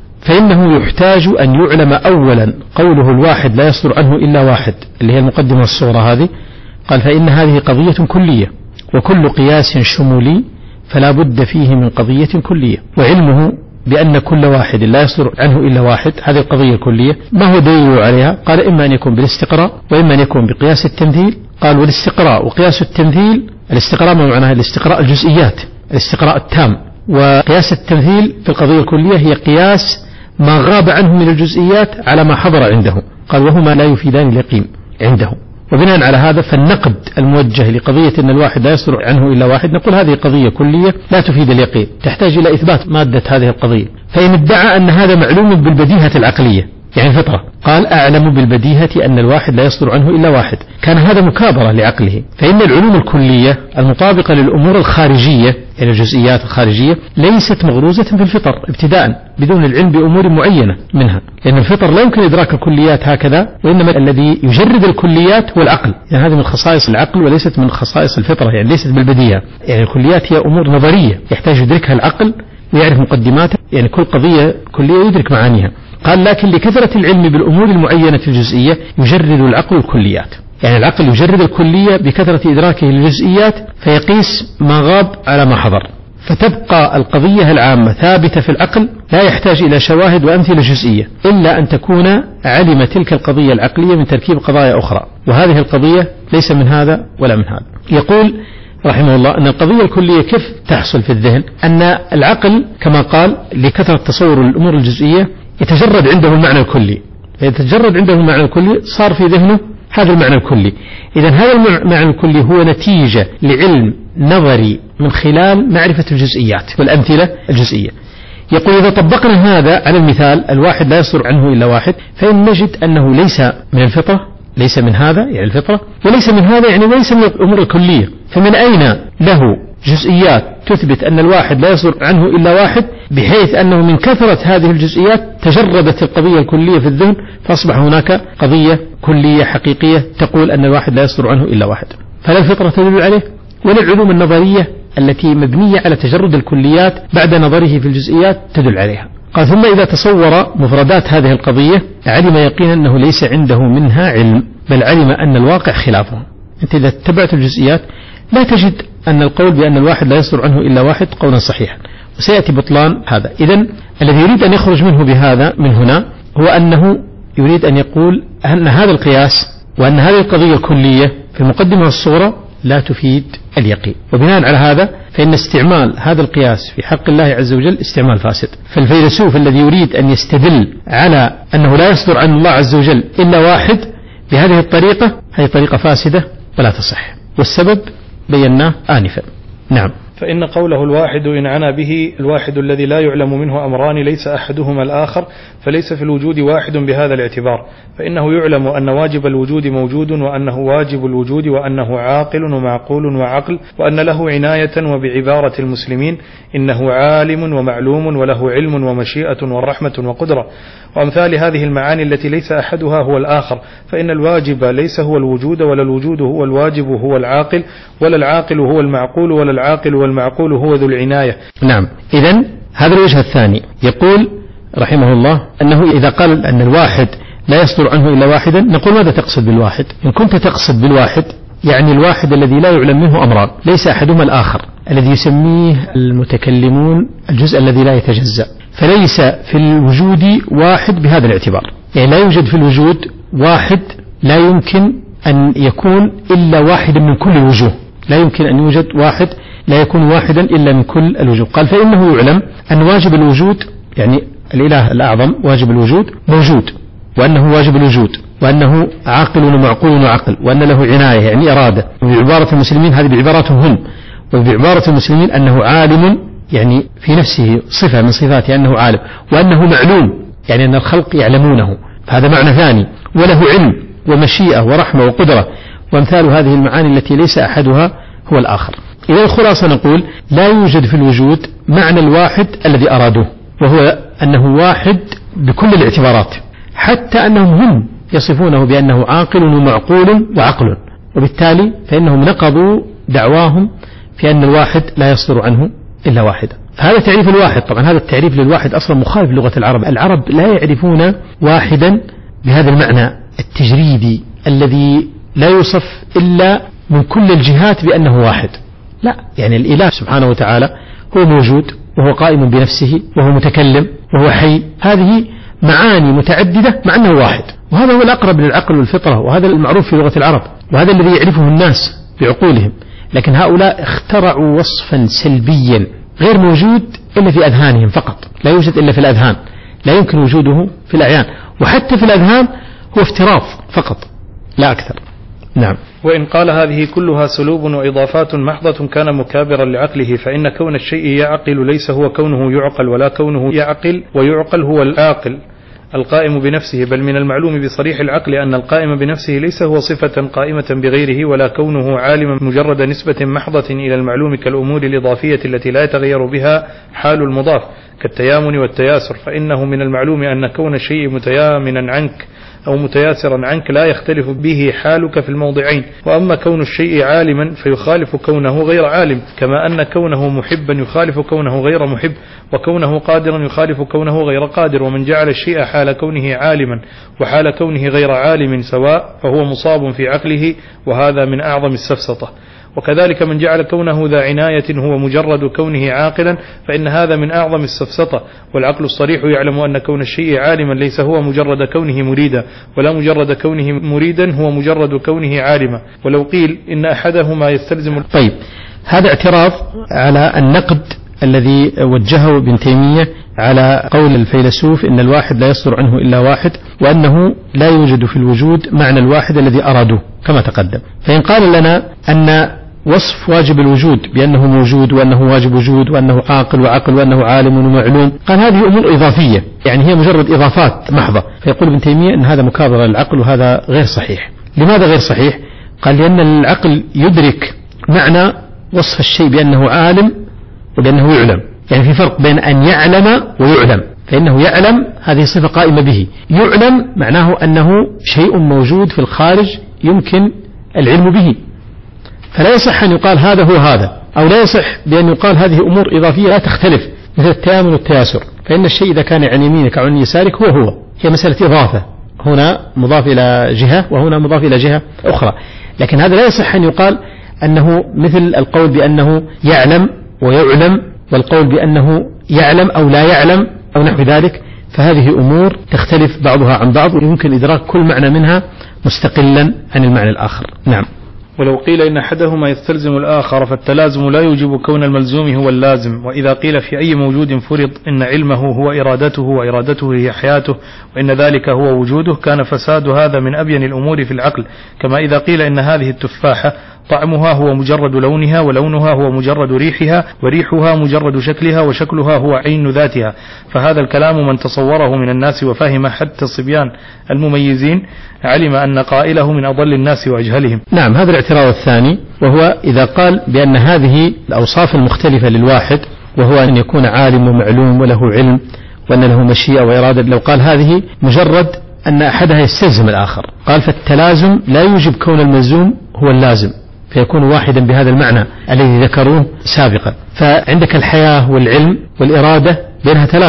فإنه يحتاج أن يعلم أولا قوله الواحد لا يصدر عنه إلا واحد اللي هي المقدمة الصغرى هذه، قال فإن هذه قضية كلية، وكل قياس شمولي فلا بد فيه من قضية كلية، وعلمه بأن كل واحد لا يصدر عنه إلا واحد، هذه القضية الكلية. ما هو دليل عليها؟ قال إما أن يكون بالاستقراء وإما أن يكون بقياس التمثيل. قال والاستقراء وقياس التمثيل، الاستقراء ما معناها؟ الاستقراء الجزئيات، الاستقراء التام، وقياس التمثيل في القضية الكلية هي قياس ما غاب عنه من الجزئيات على ما حضر عنده. قال وهما لا يفيدان اليقين عنده. وبناء على هذا فالنقد الموجه لقضية أن الواحد لا يصدر عنه إلا واحد نقول هذه قضية كلية لا تفيد اليقين، تحتاج إلى إثبات مادة هذه القضية. فإن ادعى أن هذا معلوم بالبديهة العقلية يعني الفطرة، قال أعلم بالبديهة أن الواحد لا يصدر عنه إلا واحد، كان هذا مكابرة لعقله. فإن العلوم الكلية المطابقة للأمور الخارجية يعني الجزئيات الخارجية ليست مغروزة في الفطر ابتداء بدون العلم بأمور معينة منها، لأن الفطر لا يمكن إدراك الكليات هكذا، وإنما الذي يجرد الكليات هو العقل، يعني هذه من خصائص العقل وليست من خصائص الفطرة، يعني ليست بالبديهة. يعني الكليات هي أمور نظرية يحتاج يدركها العقل ويعرف مقدماتها، يعني كل قضية كلية يدرك معانيها. قال لكن لكثرة العلم بالأمور المعينة الجزئية يجرد العقل الكليات، يعني العقل يجرد الكلية بكثرة إدراكه للجزئيات فيقيس ما غاب على ما حضر، فتبقى القضية العامة ثابتة في العقل لا يحتاج إلى شواهد وأمثلة جزئية إلا أن تكون علم تلك القضية العقلية من تركيب قضايا أخرى، وهذه القضية ليس من هذا ولا من هذا. يقول رحمه الله أن القضية الكلية كيف تحصل في الذهن؟ أن العقل كما قال لكثرة تصور الأمور الجزئية يتجرد عنده المعنى الكلي، يتجرد عنده المعنى الكلي صار في ذهنه هذا المعنى الكلي. إذن هذا المعنى الكلي هو نتيجة لعلم نظري من خلال معرفة الجزئيات والأمثلة الجزئية. يقول إذا طبقنا هذا على المثال الواحد لا يصدر عنه إلا واحد، فإن نجد أنه ليس من الفطرة، ليس من هذا يعني الفطرة، وليس من هذا يعني ليس من الأمور الكلية. فمن أين له جزئيات تثبت أن الواحد لا يصدر عنه إلا واحد، بحيث أنه من كثرة هذه الجزئيات تجردت القضية الكلية في الذهن فأصبح هناك قضية كلية حقيقية تقول أن الواحد لا يصدر عنه إلا واحد. فلا الفطرة تدل عليه ولا العلوم النظرية التي مبنية على تجرد الكليات بعد نظره في الجزئيات تدل عليها. قال ثم إذا تصور مفردات هذه القضية علم يقينا أنه ليس عنده منها علم، بل علم أن الواقع خلافه. أنت إذا اتبعت الجزئيات لا تجد أن القول بأن الواحد لا يصدر عنه إلا واحد قولا صحيحا، وسيأتي بطلان هذا. إذن الذي يريد أن يخرج منه بهذا من هنا هو أنه يريد أن يقول أن هذا القياس وأن هذه القضية الكلية في المقدمة الصغرى لا تفيد اليقين، وبناء على هذا فإن استعمال هذا القياس في حق الله عز وجل استعمال فاسد. فالفيلسوف الذي يريد أن يستدل على أنه لا يصدر عن الله عز وجل إلا واحد بهذه الطريقة، هذه طريقة فاسدة ولا تصح، والسبب بيناه آنفا. نعم. فإن قوله الواحد إن عنا به الواحد الذي لا يعلم منه أمران ليس أحدهما الآخر، فليس في الوجود واحد بهذا الاعتبار، فإنه يعلم أن واجب الوجود موجود، وأنه واجب الوجود، وأنه عاقل ومعقول وعقل، وأن له عناية، وبعبارة المسلمين إنه عالم ومعلوم وله علم ومشيئة ورحمة وقدرة، وأمثال هذه المعاني التي ليس أحدها هو الآخر. فإن الواجب ليس هو الوجود، ولا الوجود هو الواجب هو العاقل، ولا العاقل هو المعقول، ولا العاقل والمعقول هو ذو العناية. نعم. إذن هذا الوجه الثاني. يقول رحمه الله أنه إذا قال أن الواحد لا يصدر عنه إلا واحدا، نقول ماذا تقصد بالواحد؟ إن كنت تقصد بالواحد يعني الواحد الذي لا يعلم منه أمران، ليس أحدهما الآخر، الذي يسميه المتكلمون الجزء الذي لا يتجزأ، فليس في الوجود واحد بهذا الاعتبار، يعني لا يوجد في الوجود واحد لا يمكن أن يكون إلا واحدا من كل الوجوه، لا يمكن أن يوجد واحد لا يكون واحدا إلا من كل الوجوه. قال فإنه يعلم أن واجب الوجود، يعني الإله الأعظم واجب الوجود موجود، وأنه واجب الوجود، وأنه عاقل ومعقول وعقل، وأن له عناية يعني إرادة. وبعبارة المسلمين هذه بعباراتهم هم، وبعبارة المسلمين أنه عالم، يعني في نفسه صفة من صفاته أنه عالم، وأنه معلوم يعني أن الخلق يعلمونه، فهذا معنى ثاني، وله علم ومشيئة ورحمة وقدرة، وأمثال هذه المعاني التي ليس أحدها هو الآخر. إذا الخلاصة نقول لا يوجد في الوجود معنى الواحد الذي أرادوه، وهو أنه واحد بكل الاعتبارات، حتى أنهم هم يصفونه بأنه عاقل ومعقول وعقل، وبالتالي فإنهم نقضوا دعواهم في أن الواحد لا يصدر عنه إلا واحدا. هذا تعريف الواحد. طبعا هذا التعريف للواحد أصلا مخالف لغة العرب، العرب لا يعرفون واحدا بهذا المعنى التجريدي الذي لا يوصف إلا من كل الجهات بأنه واحد، لا، يعني الإله سبحانه وتعالى هو موجود وهو قائم بنفسه وهو متكلم وهو حي، هذه معاني متعددة مع أنه واحد، وهذا هو الأقرب للعقل والفطرة، وهذا المعروف في لغة العرب، وهذا الذي يعرفه الناس بعقولهم. لكن هؤلاء اخترعوا وصفا سلبيا غير موجود إلا في أذهانهم فقط، لا يوجد إلا في الأذهان، لا يمكن وجوده في الأعيان، وحتى في الأذهان هو افتراض فقط لا أكثر. نعم. وإن قال هذه كلها سلوب وإضافات محضة كان مكابرا لعقله، فإن كون الشيء يعقل ليس هو كونه يعقل، ولا كونه يعقل ويعقل هو العاقل القائم بنفسه، بل من المعلوم بصريح العقل أن القائم بنفسه ليس هو صفة قائمة بغيره، ولا كونه عالما مجرد نسبة محضة إلى المعلوم كالأمور الإضافية التي لا يتغير بها حال المضاف كالتيامن والتياسر، فإنه من المعلوم أن كون الشيء متيامنا عنك أو متياسرا عنك لا يختلف به حالك في الموضعين. وأما كون الشيء عالما فيخالف كونه غير عالم، كما أن كونه محبا يخالف كونه غير محب، وكونه قادرا يخالف كونه غير قادر. ومن جعل الشيء حال كونه عالما وحال كونه غير عالم سواء فهو مصاب في عقله، وهذا من أعظم السفسطة. وكذلك من جعل كونه ذا عناية هو مجرد كونه عاقلا، فإن هذا من أعظم السفسطة. والعقل الصريح يعلم أن كون الشيء عالما ليس هو مجرد كونه مريدا، ولا مجرد كونه مريدا هو مجرد كونه عالما. ولو قيل إن أحدهما يستلزم. طيب، هذا اعتراض على النقد الذي وجهه ابن تيمية على قول الفيلسوف إن الواحد لا يصدر عنه إلا واحد، وأنه لا يوجد في الوجود معنى الواحد الذي أرادوه كما تقدم. فإن قال لنا أن وصف واجب الوجود بأنه موجود وأنه واجب وجود وأنه عاقل وعقل وأنه عالم ومعلوم، قال هذه أمور إضافية، يعني هي مجرد إضافات محضة. فيقول ابن تيمية أن هذا مكابرة للعقل، وهذا غير صحيح. لماذا غير صحيح؟ قال لأن العقل يدرك معنى وصف الشيء بأنه عالم وبأنه يعلم، يعني في فرق بين أن يعلم ويعلم، فإنه يعلم هذه صفة قائمة به، يعلم معناه أنه شيء موجود في الخارج يمكن العلم به، فلا يصح أن يقال هذا هو هذا، أو لا يصح بأن يقال هذه أمور إضافية لا تختلف مثل التيامن والتياسر، فإن الشيء إذا كان عن يمينك أو عن يسارك هو هو، هي مسألة إضافة، هنا مضاف إلى جهة وهنا مضاف إلى جهة أخرى. لكن هذا لا يصح أن يقال أنه مثل القول بأنه يعلم ويعلم، والقول بأنه يعلم أو لا يعلم أو نحو ذلك، فهذه أمور تختلف بعضها عن بعض، ويمكن إدراك كل معنى منها مستقلا عن المعنى الآخر. نعم. ولو قيل إن أحدهما يستلزم الآخر فالتلازم لا يوجب كون الملزوم هو اللازم. وإذا قيل في أي موجود فرض إن علمه هو إرادته وإرادته هي حياته وإن ذلك هو وجوده، كان فساد هذا من أبين الأمور في العقل. كما إذا قيل إن هذه التفاحة طعمها هو مجرد لونها، ولونها هو مجرد ريحها، وريحها مجرد شكلها، وشكلها هو عين ذاتها. فهذا الكلام من تصوره من الناس وفهم حتى الصبيان المميزين علم أن قائله من أضل الناس وأجهلهم. نعم، هذا الاعتراض الثاني، وهو إذا قال بأن هذه الأوصاف المختلفة للواحد، وهو أن يكون عالم ومعلوم وله علم وأن له مشيئة وإرادة، لو قال هذه مجرد أن أحدها يستلزم الآخر، قال فالتلازم لا يوجب كون الملزوم هو اللازم، فيكون واحدا بهذا المعنى الذي ذكروه سابقا. فعندك الحياة والعلم والإرادة بينها تلازم،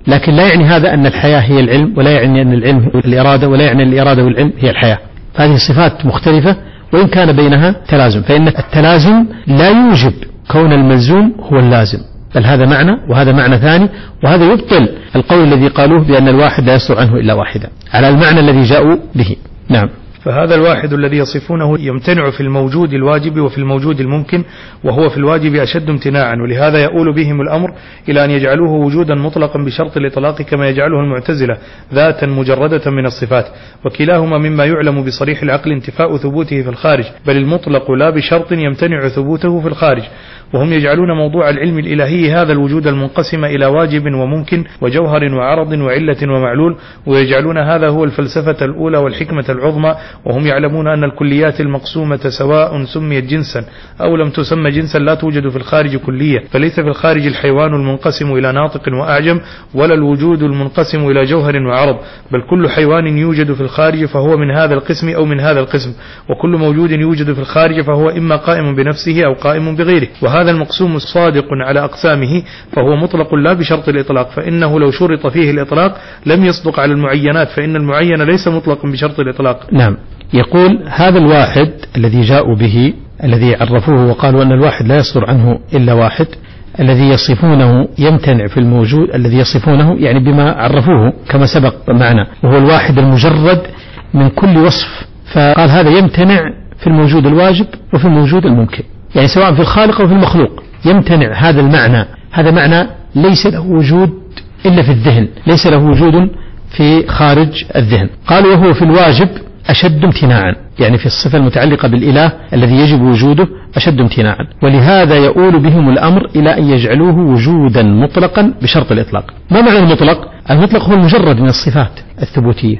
لكن لا يعني هذا أن الحياة هي العلم، ولا يعني أن العلم هو الإرادة، ولا يعني أن الإرادة والعلم هي الحياة. هذه صفات مختلفة وإن كان بينها تلازم، فإن التلازم لا يوجب كون الملزوم هو اللازم، بل هذا معنى وهذا معنى ثاني، وهذا يبطل القول الذي قالوه بأن الواحد لا يصدر عنه إلا واحدا على المعنى الذي جاءوا به. نعم. فهذا الواحد الذي يصفونه يمتنع في الموجود الواجب وفي الموجود الممكن، وهو في الواجب أشد امتناعا، ولهذا يؤول بهم الأمر إلى أن يجعلوه وجودا مطلقا بشرط الإطلاق كما يجعله المعتزلة ذاتا مجردة من الصفات، وكلاهما مما يعلم بصريح العقل انتفاء ثبوته في الخارج، بل المطلق لا بشرط يمتنع ثبوته في الخارج. وهم يجعلون موضوع العلم الإلهي هذا الوجود المنقسم إلى واجب وممكن وجوهر وعرض وعلة ومعلول، ويجعلون هذا هو الفلسفة الأولى والحكمة العظمى، وهم يعلمون أن الكليات المقسومة سواء سميت جنسا أو لم تسمى جنسا لا توجد في الخارج كلية، فليس في الخارج الحيوان المنقسم إلى ناطق وأعجم، ولا الوجود المنقسم إلى جوهر وعرض، بل كل حيوان يوجد في الخارج فهو من هذا القسم أو من هذا القسم، وكل موجود يوجد في الخارج فهو إما قائم بنفسه أو قائم بغيره، وهذا المقسوم صادق على أقسامه فهو مطلق لا بشرط الإطلاق، فإنه لو شرط فيه الإطلاق لم يصدق على المعينات، فإن المعين ليس مطلقا بشرط الإطلاق. نعم. يقول هذا الواحد الذي جاءوا به الذي عرفوه وقالوا أن الواحد لا يصدر عنه إلا واحد، الذي يصفونه يمتنع في الموجود، الذي يصفونه يعني بما عرفوه كما سبق معنا، وهو الواحد المجرد من كل وصف، فقال هذا يمتنع في الموجود الواجب وفي الموجود الممكن، يعني سواء في الخالق أو في المخلوق يمتنع هذا المعنى. هذا معنى ليس له وجود إلا في الذهن، ليس له وجود في خارج الذهن. قال وهو في الواجب أشد امتناعا، يعني في الصفة المتعلقة بالإله الذي يجب وجوده أشد امتناعا، ولهذا يؤول بهم الأمر إلى أن يجعلوه وجودا مطلقا بشرط الإطلاق. ما معنى المطلق؟ المطلق هو المجرد من الصفات الثبوتية،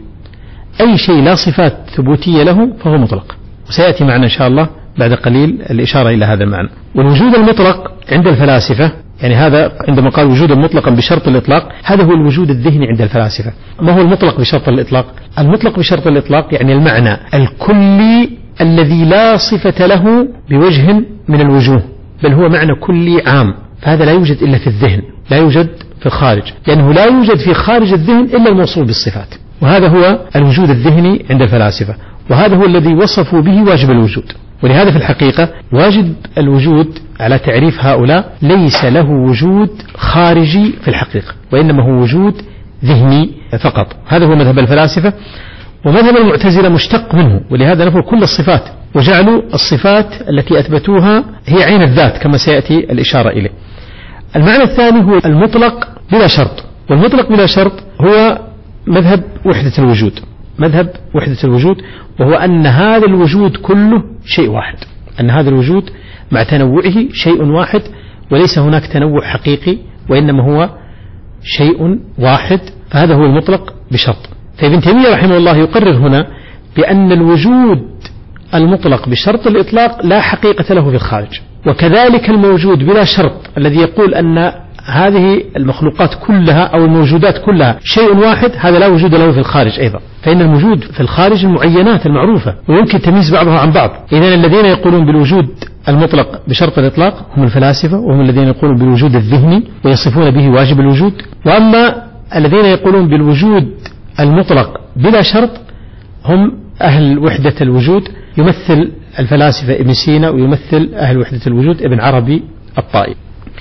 أي شيء لا صفات ثبوتية له فهو مطلق، وسيأتي معنا إن شاء الله بعد قليل الإشارة إلى هذا المعنى. والوجود المطلق عند الفلاسفة، يعني هذا عندما قال وجودا مطلقا بشرط الإطلاق، هذا هو الوجود الذهني عند الفلاسفة. ما هو المطلق بشرط الإطلاق؟ المطلق بشرط الإطلاق يعني المعنى الكلي الذي لا صفة له بوجه من الوجوه، بل هو معنى كلي عام، فهذا لا يوجد إلا في الذهن، لا يوجد في الخارج، لأنه لا يوجد في خارج الذهن إلا الموصول بالصفات، وهذا هو الوجود الذهني عند الفلاسفة، وهذا هو الذي وصفوا به واجب الوجود. ولهذا في الحقيقة واجب الوجود على تعريف هؤلاء ليس له وجود خارجي في الحقيقة، وإنما هو وجود ذهني فقط. هذا هو مذهب الفلاسفة، ومذهب المعتزلة مشتق منه، ولهذا نفوا كل الصفات وجعلوا الصفات التي أثبتوها هي عين الذات كما سيأتي الإشارة إليه. المعنى الثاني هو المطلق بلا شرط، والمطلق بلا شرط هو مذهب وحدة الوجود، مذهب وحدة الوجود، وهو أن هذا الوجود كله شيء واحد، أن هذا الوجود مع تنوعه شيء واحد، وليس هناك تنوع حقيقي، وإنما هو شيء واحد، فهذا هو المطلق بشرط. فابن تيمية رحمه الله يقرر هنا بأن الوجود المطلق بشرط الإطلاق لا حقيقة له في الخارج، وكذلك الموجود بلا شرط الذي يقول أن هذه المخلوقات كلها أو الموجودات كلها شيء واحد، هذا لا وجود له في الخارج أيضا، فإن الموجود في الخارج المعينات المعروفة ويمكن تمييز بعضها عن بعض. إذن الذين يقولون بالوجود المطلق بشرط الإطلاق هم الفلاسفة، وهم الذين يقولون بالوجود الذهني ويصفون به واجب الوجود. وأما الذين يقولون بالوجود المطلق بلا شرط هم أهل وحدة الوجود، يمثل الفلاسفة ابن سينا، ويمثل أهل وحدة الوجود ابن عربي الطائي.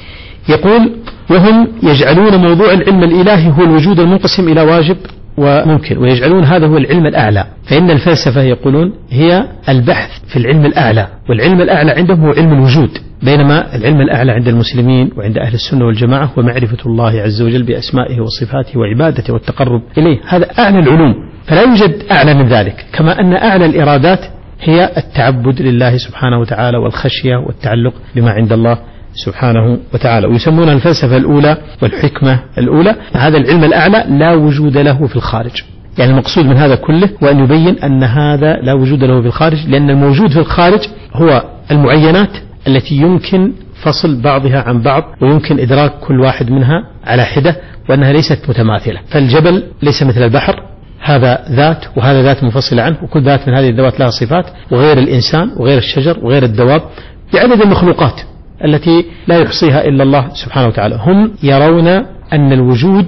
يقول وهم يجعلون موضوع العلم الإلهي هو الوجود المنقسم إلى واجب وممكن، ويجعلون هذا هو العلم الأعلى، فإن الفلسفة يقولون هي البحث في العلم الأعلى، والعلم الأعلى عندهم هو علم الوجود، بينما العلم الأعلى عند المسلمين وعند أهل السنة والجماعة هو معرفة الله عز وجل بأسمائه وصفاته وعبادته والتقرب إليه، هذا أعلى العلوم، فلا يوجد أعلى من ذلك. كما أن أعلى الإرادات هي التعبد لله سبحانه وتعالى والخشية والتعلق بما عند الله سبحانه وتعالى، ويسمون الفلسفة الأولى والحكمة الأولى. هذا العلم الأعلى لا وجود له في الخارج، يعني المقصود من هذا كله وأن يبين أن هذا لا وجود له في الخارج، لأن الموجود في الخارج هو المعينات التي يمكن فصل بعضها عن بعض، ويمكن إدراك كل واحد منها على حدة، وأنها ليست متماثلة. فالجبل ليس مثل البحر، هذا ذات وهذا ذات منفصلة عنه، وكل ذات من هذه الذوات لها صفات، وغير الإنسان وغير الشجر وغير الدواب بعدد المخلوقات التي لا يحصيها إلا الله سبحانه وتعالى. هم يرون أن الوجود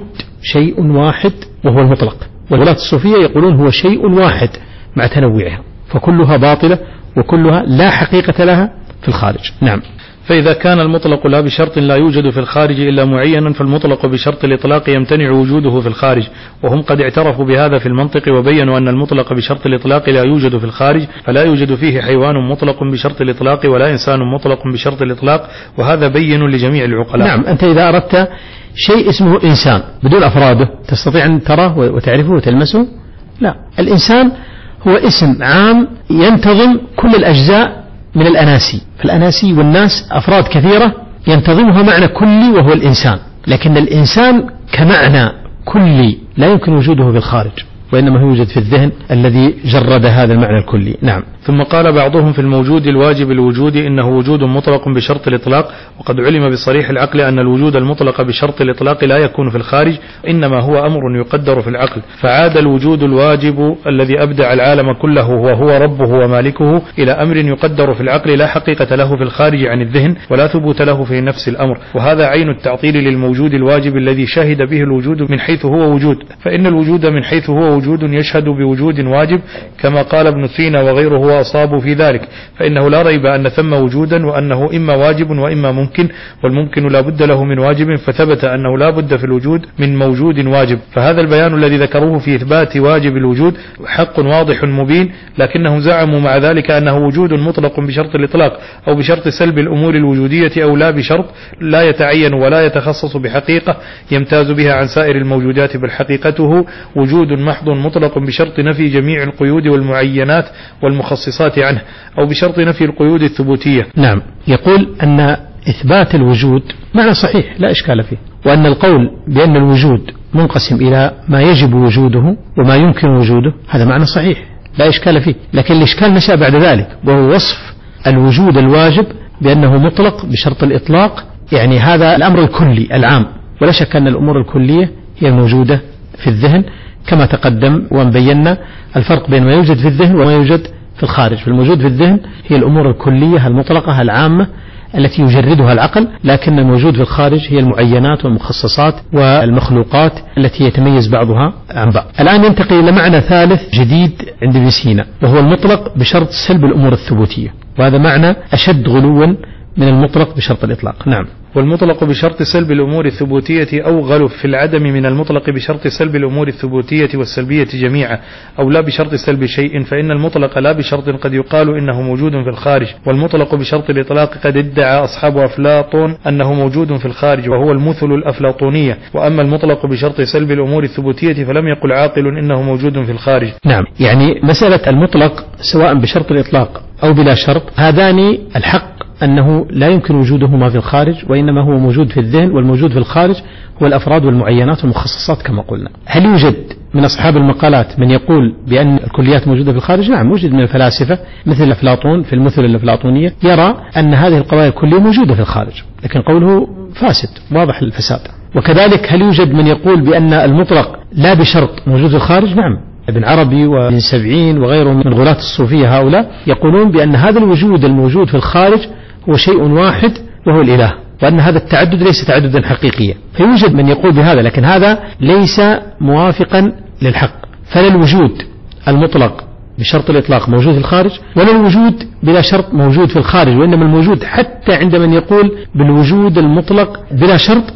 شيء واحد وهو المطلق، والغلاة الصوفية يقولون هو شيء واحد مع تنوعها، فكلها باطلة وكلها لا حقيقة لها في الخارج. نعم. فإذا كان المطلق لا بشرط لا يوجد في الخارج إلا معينا، فالمطلق بشرط الإطلاق يمتنع وجوده في الخارج، وهم قد اعترفوا بهذا في المنطق وبينوا أن المطلق بشرط الإطلاق لا يوجد في الخارج، فلا يوجد فيه حيوان مطلق بشرط الإطلاق ولا إنسان مطلق بشرط الإطلاق، وهذا بين لجميع العقلاء. نعم. أنت إذا أردت شيء اسمه إنسان بدون أفراده تستطيع أن تراه وتعرفه وتلمسه؟ لا، الإنسان هو اسم عام ينتظم كل الأجزاء من الأناسي، فالأناسي والناس أفراد كثيرة ينتظمها معنى كلي وهو الإنسان، لكن الإنسان كمعنى كلي لا يمكن وجوده في الخارج، وإنما هو يوجد في الذهن الذي جرد هذا المعنى الكلي. نعم. ثم قال بعضهم في الموجود الواجب الوجود إنه وجود مطلق بشرط الإطلاق، وقد علم بصريح العقل أن الوجود المطلق بشرط الإطلاق لا يكون في الخارج، إنما هو أمر يقدر في العقل، فعاد الوجود الواجب الذي أبدع العالم كله وهو ربه ومالكه إلى أمر يقدر في العقل لا حقيقة له في الخارج عن الذهن ولا ثبوت له في نفس الأمر، وهذا عين التعطيل للموجود الواجب الذي شهد به الوجود من حيث هو وجود، فإن الوجود من حيث هو وجود يشهد بوجود واجب، كما قال ابن سينا وغيره أصابوا في ذلك، فإنه لا ريب أن ثم وجودا وأنه إما واجب وإما ممكن، والممكن لا بد له من واجب، فثبت أنه لا بد في الوجود من موجود واجب، فهذا البيان الذي ذكروه في إثبات واجب الوجود حق واضح مبين، لكنهم زعموا مع ذلك أنه وجود مطلق بشرط الإطلاق أو بشرط سلب الأمور الوجودية أو لا بشرط لا يتعين ولا يتخصص بحقيقة يمتاز بها عن سائر الموجودات، بل حقيقته وجود محض مطلق بشرط نفي جميع القيود والمعينات والمخصصات عنه، أو بشرط نفي القيود الثبوتية. نعم. يقول أن إثبات الوجود معنى صحيح لا إشكال فيه، وأن القول بأن الوجود منقسم إلى ما يجب وجوده وما يمكن وجوده هذا معنى صحيح لا إشكال فيه، لكن الإشكال نشأ بعد ذلك، وهو وصف الوجود الواجب بأنه مطلق بشرط الإطلاق، يعني هذا الأمر الكلي العام، ولا شك أن الأمور الكلية هي الموجودة في الذهن كما تقدم وبينا الفرق بين ما يوجد في الذهن وما يوجد في الخارج. فالموجود في الذهن هي الأمور الكلية المطلقة العامة التي يجردها العقل، لكن الموجود في الخارج هي المعينات والمخصصات والمخلوقات التي يتميز بعضها عن بعض. الآن ينتقل إلى معنى ثالث جديد عند ابن سينا، وهو المطلق بشرط سلب الأمور الثبوتية، وهذا معنى أشد غلوا من المطلق بشرط الإطلاق. نعم. والمطلق بشرط سلب الأمور الثبوتية أوغل في العدم من المطلق بشرط سلب الأمور الثبوتية والسلبية جميعا، أو لا بشرط سلب شيء، فإن المطلق لا بشرط قد يقال إنه موجود في الخارج، والمطلق بشرط الإطلاق قد ادعى أصحاب أفلاطون أنه موجود في الخارج وهو المثل الأفلاطونية، وأما المطلق بشرط سلب الأمور الثبوتية فلم يقل عاقل إنه موجود في الخارج. نعم. يعني مسألة المطلق سواء بشرط الإطلاق أو بلا شرط، هذان الحق أنه لا يمكن وجودهما في الخارج، وإنما هو موجود في الذهن، والموجود في الخارج هو الأفراد والمعينات والمخصصات كما قلنا. هل يوجد من أصحاب المقالات من يقول بأن الكليات موجودة في الخارج؟ نعم، موجود من الفلاسفة مثل أفلاطون في المثل الأفلاطونية يرى أن هذه القضايا الكلية موجودة في الخارج، لكن قوله فاسد واضح الفساد. وكذلك هل يوجد من يقول بأن المطلق لا بشرط موجود في الخارج؟ نعم، ابن عربي وابن سبعين وغيرهم من غلاة الصوفية هؤلاء يقولون بأن هذا الوجود الموجود في الخارج هو شيء واحد وهو الإله، وأن هذا التعدد ليس تعددا حقيقيا، فيوجد من يقول بهذا، لكن هذا ليس موافقا للحق. فلا الوجود المطلق بشرط الإطلاق موجود في الخارج، ولا الوجود بلا شرط موجود في الخارج، وإنما الموجود حتى عند من يقول بالوجود المطلق بلا شرط،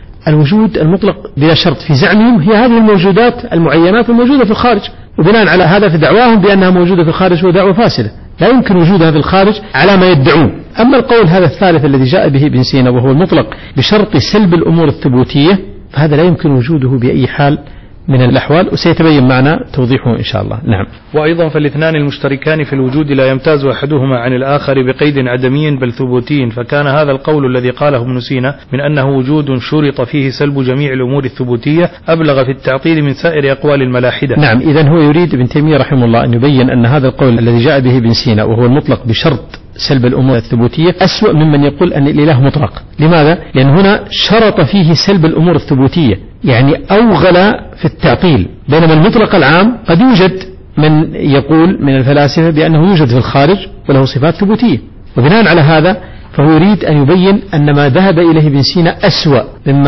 الوجود المطلق بلا شرط في زعمهم هي هذه الموجودات المعينات الموجودة في الخارج، وبناء على هذا في دعواهم بأنها موجودة في الخارج هو دعوة فاسدة، لا يمكن وجودها في الخارج على ما يدعون. أما القول هذا الثالث الذي جاء به ابن سينا وهو المطلق بشرط سلب الأمور الثبوتية، فهذا لا يمكن وجوده بأي حال من الأحوال، وسيتبين معنا توضيحه إن شاء الله. نعم. وأيضا فالاثنان المشتركان في الوجود لا يمتاز أحدهما عن الآخر بقيد عدمي بل ثبوتي، فكان هذا القول الذي قاله ابن سينا من أنه وجود شرط فيه سلب جميع الأمور الثبوتية أبلغ في التعطيل من سائر أقوال الملاحدة. نعم. إذن هو يريد ابن تيمية رحمه الله أن يبين أن هذا القول الذي جاء به ابن سينا وهو المطلق بشرط سلب الأمور الثبوتية أسوأ ممن يقول أن الإله مطلق. لماذا؟ لأن هنا شرط فيه سلب الأمور الثبوتية، يعني أوغل في التعطيل، بينما المطلق العام قد يوجد من يقول من الفلاسفة بأنه يوجد في الخارج وله صفات ثبوتية، وبناء على هذا فهو يريد أن يبين أن ما ذهب إليه ابن سينا أسوأ مما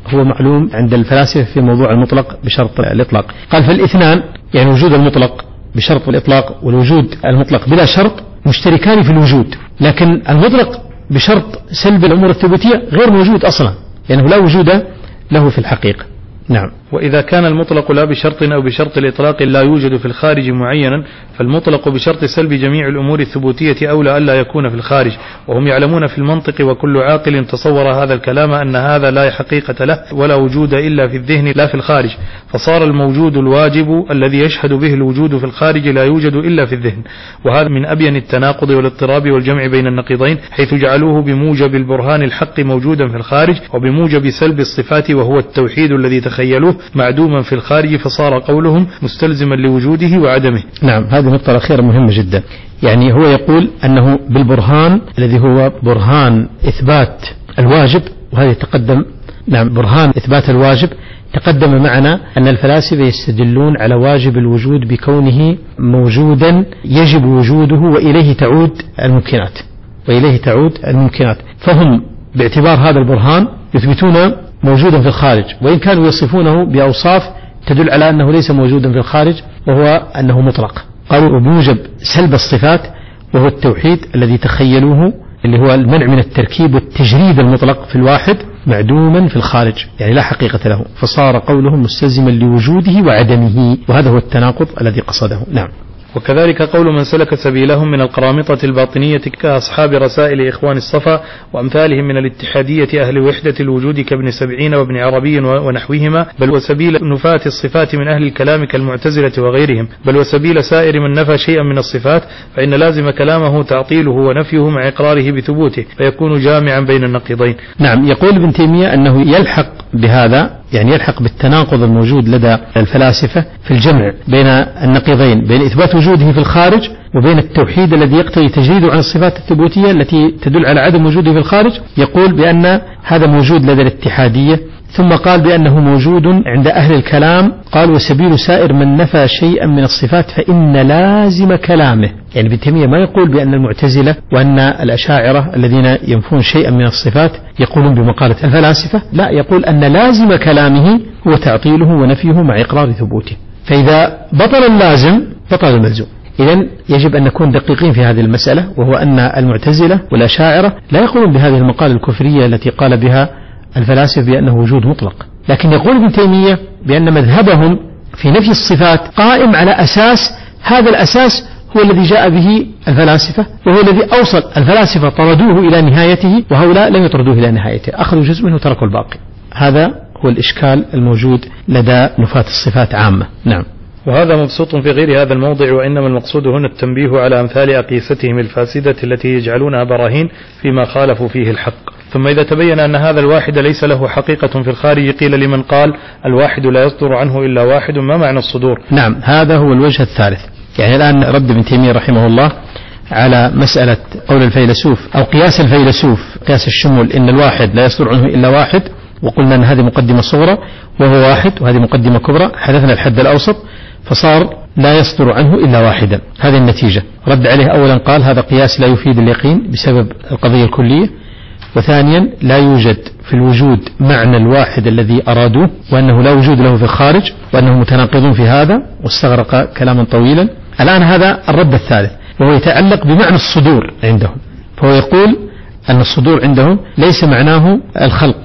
هو معلوم عند الفلاسفة في موضوع المطلق بشرط الإطلاق. قال فالاثنان يعني وجود المطلق بشرط الإطلاق والوجود المطلق بلا شرط مشتركان في الوجود، لكن المطلق بشرط سلب الأمور الثبوتية غير موجود أصلا، لأنه يعني لا وجود له في الحقيقة. نعم. وإذا كان المطلق لا بشرط أو بشرط الإطلاق لا يوجد في الخارج معينا، فالمطلق بشرط سلب جميع الأمور الثبوتية أولى ألا يكون في الخارج، وهم يعلمون في المنطق وكل عاقل تصور هذا الكلام أن هذا لا حقيقة له ولا وجود إلا في الذهن لا في الخارج، فصار الموجود الواجب الذي يشهد به الوجود في الخارج لا يوجد إلا في الذهن، وهذا من أبين التناقض والاضطراب والجمع بين النقيضين، حيث جعلوه بموجب البرهان الحق موجودا في الخارج، وبموجب سلب الصفات وهو التوحيد الذي تخيلوه معدوما في الخارج، فصار قولهم مستلزما لوجوده وعدمه. نعم، هذه النقطة الأخيرة مهمة جدا. يعني هو يقول أنه بالبرهان الذي هو برهان إثبات الواجب، وهذا تقدم. نعم، برهان إثبات الواجب تقدم معنا أن الفلاسفة يستدلون على واجب الوجود بكونه موجودا يجب وجوده وإليه تعود الممكنات وإليه تعود الممكنات فهم باعتبار هذا البرهان يثبتون موجودا في الخارج، وإن كانوا يصفونه بأوصاف تدل على أنه ليس موجودا في الخارج، وهو أنه مطلق. قالوا بموجب سلب الصفات وهو التوحيد الذي تخيلوه اللي هو المنع من التركيب والتجريد المطلق في الواحد معدوما في الخارج، يعني لا حقيقة له، فصار قولهم مستلزما لوجوده وعدمه، وهذا هو التناقض الذي قصده. نعم. وكذلك قول من سلك سبيلهم من القرامطة الباطنية كأصحاب رسائل إخوان الصفا وأمثالهم من الاتحادية أهل وحدة الوجود كابن سبعين وابن عربي ونحوهما، بل وسبيل نفاة الصفات من أهل الكلام كالمعتزلة وغيرهم، بل وسبيل سائر من نفى شيئا من الصفات، فإن لازم كلامه تعطيله ونفيه مع إقراره بثبوته، فيكون جامعا بين النقيضين. نعم. يقول ابن تيمية أنه يلحق بهذا، يعني يلحق بالتناقض الموجود لدى الفلاسفة في الجمع بين النقيضين، بين إثبات وجوده في الخارج وبين التوحيد الذي يقتضي تجريده عن الصفات الثبوتية التي تدل على عدم وجوده في الخارج. يقول بأن هذا موجود لدى الاتحادية، ثم قال بأنه موجود عند أهل الكلام، قال وسبيل سائر من نفى شيئا من الصفات فإن لازم كلامه. يعني ابن تيمية ما يقول بأن المعتزلة وأن الأشاعرة الذين ينفون شيئا من الصفات يقولون بمقالة الفلاسفة، لا، يقول أن لازم كلامه هو تعطيله ونفيه مع إقرار ثبوته، فإذا بطل اللازم بطل الملزوم. إذن يجب أن نكون دقيقين في هذه المسألة، وهو أن المعتزلة والأشاعرة لا يقولون بهذه المقالة الكفرية التي قال بها الفلاسفة بأنه وجود مطلق، لكن يقول ابن تيمية بأن مذهبهم في نفي الصفات قائم على أساس، هذا الأساس هو الذي جاء به الفلاسفة، وهو الذي أوصل الفلاسفة طردوه إلى نهايته، وهؤلاء لم يطردوه إلى نهايته، أخذوا جزء منه وتركوا الباقي. هذا هو الإشكال الموجود لدى نفاة الصفات عامة. نعم. وهذا مبسوط في غير هذا الموضع، وإنما المقصود هنا التنبيه على أمثال أقيستهم الفاسدة التي يجعلونها براهين فيما خالفوا فيه الحق. ثم إذا تبين أن هذا الواحد ليس له حقيقة في الخارج، قيل لمن قال الواحد لا يصدر عنه إلا واحد، ما معنى الصدور؟ نعم، هذا هو الوجه الثالث. يعني الآن رد ابن تيمية رحمه الله على مسألة قول الفيلسوف أو قياس الفيلسوف، قياس الشمول، إن الواحد لا يصدر عنه إلا واحد، وقلنا أن هذه مقدمة صغرى وهو واحد، وهذه مقدمة كبرى، حدثنا الحد الأوسط فصار لا يصدر عنه إلا واحدا. هذه النتيجة. رد عليه أولا قال هذا قياس لا يفيد اليقين بسبب القضية الكلية، وثانيا لا يوجد في الوجود معنى الواحد الذي أرادوه، وأنه لا وجود له في الخارج، وأنهم متناقضون في هذا، واستغرق كلاما طويلا. الآن هذا الرد الثالث، وهو يتعلق بمعنى الصدور عندهم، فهو يقول أن الصدور عندهم ليس معناه الخلق،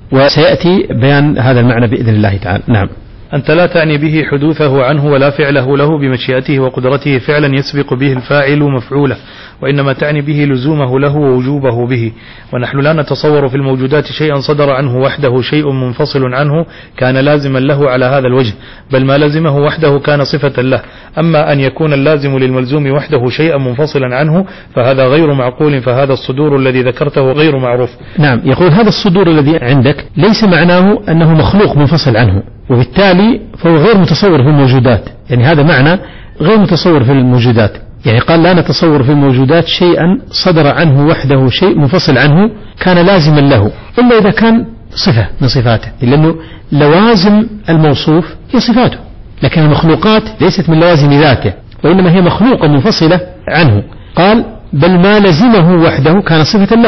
وسيأتي بيان هذا المعنى بإذن الله تعالى. نعم. أنت لا تعني به حدوثه عنه ولا فعله له بمشيئته وقدرته فعلا يسبق به الفاعل مفعوله، وإنما تعني به لزومه له ووجوبه به. ونحن لا نتصور في الموجودات شيئا صدر عنه وحده شيء منفصل عنه كان لازما له على هذا الوجه، بل ما لزمه وحده كان صفة له. أما أن يكون اللازم للملزوم وحده شيئا منفصلا عنه فهذا غير معقول، فهذا الصدور الذي ذكرته غير معروف. نعم. يقول هذا الصدور الذي عندك ليس معناه أنه مخلوق منفصل عنه، وبالتالي فهو غير متصور في الموجودات. يعني هذا معنى غير متصور في الموجودات. يعني قال لا نتصور في الموجودات شيئا صدر عنه وحده شيء منفصل عنه كان لازما له، إلا إذا كان صفة من صفاته، لأنه لوازم الموصوف هي صفاته، لكن المخلوقات ليست من لوازم ذاته، وإنما هي مخلوقة منفصلة عنه. قال بل ما لزمه وحده كان صفة له،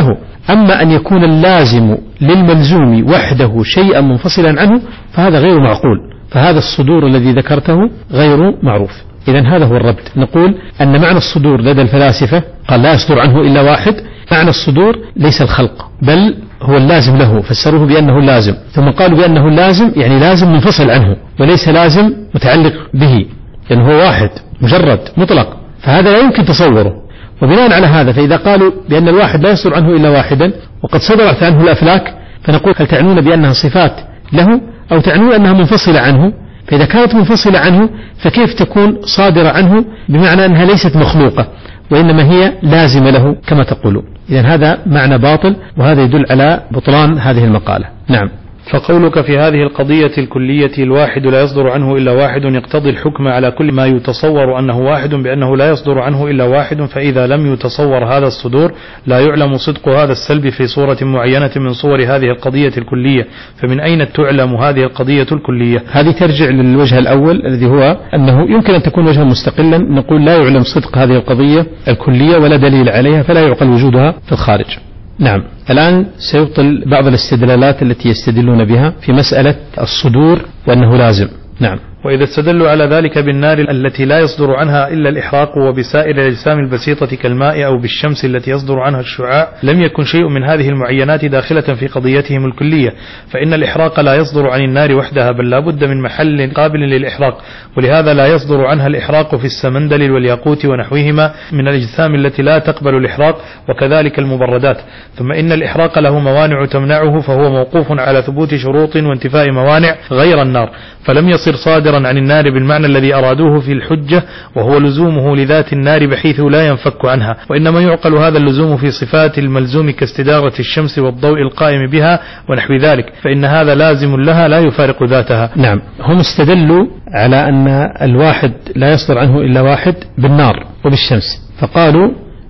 أما أن يكون اللازم للملزوم وحده شيئا منفصلا عنه فهذا غير معقول، فهذا الصدور الذي ذكرته غير معروف. إذن هذا هو الرد. نقول أن معنى الصدور لدى الفلاسفة قال لا يصدر عنه إلا واحد، معنى الصدور ليس الخلق بل هو اللازم له، فسروه بأنه اللازم، ثم قالوا بأنه اللازم يعني لازم منفصل عنه وليس لازم متعلق به، لأنه هو واحد مجرد مطلق، فهذا لا يمكن تصوره. وبناء على هذا فإذا قالوا بأن الواحد لا يصدر عنه إلا واحدا وقد صدرت عنه الأفلاك، فنقول هل تعنون بأنها صفات له أو تعنون أنها منفصلة عنه؟ فإذا كانت منفصلة عنه فكيف تكون صادرة عنه، بمعنى أنها ليست مخلوقة وإنما هي لازمة له كما تقولون. إذن هذا معنى باطل، وهذا يدل على بطلان هذه المقالة. نعم. فقولك في هذه القضية الكلية الواحد لا يصدر عنه إلا واحد يقتضي الحكم على كل ما يتصور أنه واحد بأنه لا يصدر عنه إلا واحد، فإذا لم يتصور هذا الصدور لا يعلم صدق هذا السلب في صورة معينة من صور هذه القضية الكلية، فمن أين تعلم هذه القضية الكلية؟ هذه ترجع للوجه الأول الذي هو أنه يمكن أن تكون وجها مستقلا، نقول لا يعلم صدق هذه القضية الكلية ولا دليل عليها فلا يعقل وجودها في الخارج. نعم. الآن سيبطل بعض الاستدلالات التي يستدلون بها في مسألة الصدور وأنه لازم. نعم. وإذا استدلوا على ذلك بالنار التي لا يصدر عنها إلا الإحراق وبسائر الأجسام البسيطة كالماء أو بالشمس التي يصدر عنها الشعاع، لم يكن شيء من هذه المعينات داخلة في قضيتهم الكلية، فإن الإحراق لا يصدر عن النار وحدها بل لا بد من محل قابل للإحراق، ولهذا لا يصدر عنها الإحراق في السمندل والياقوت ونحوهما من الأجسام التي لا تقبل الإحراق، وكذلك المبردات. ثم إن الإحراق له موانع تمنعه، فهو موقوف على ثبوت شروط وانتفاء موانع غير النار، فلم يصر صادرا عن النار بالمعنى الذي أرادوه في الحجة، وهو لزومه لذات النار بحيث لا ينفك عنها، وإنما يعقل هذا اللزوم في صفات الملزوم كاستدارة الشمس والضوء القائم بها ونحو ذلك، فإن هذا لازم لها لا يفارق ذاتها. نعم. هم استدلوا على أن الواحد لا يصدر عنه إلا واحد بالنار وبالشمس، فقالوا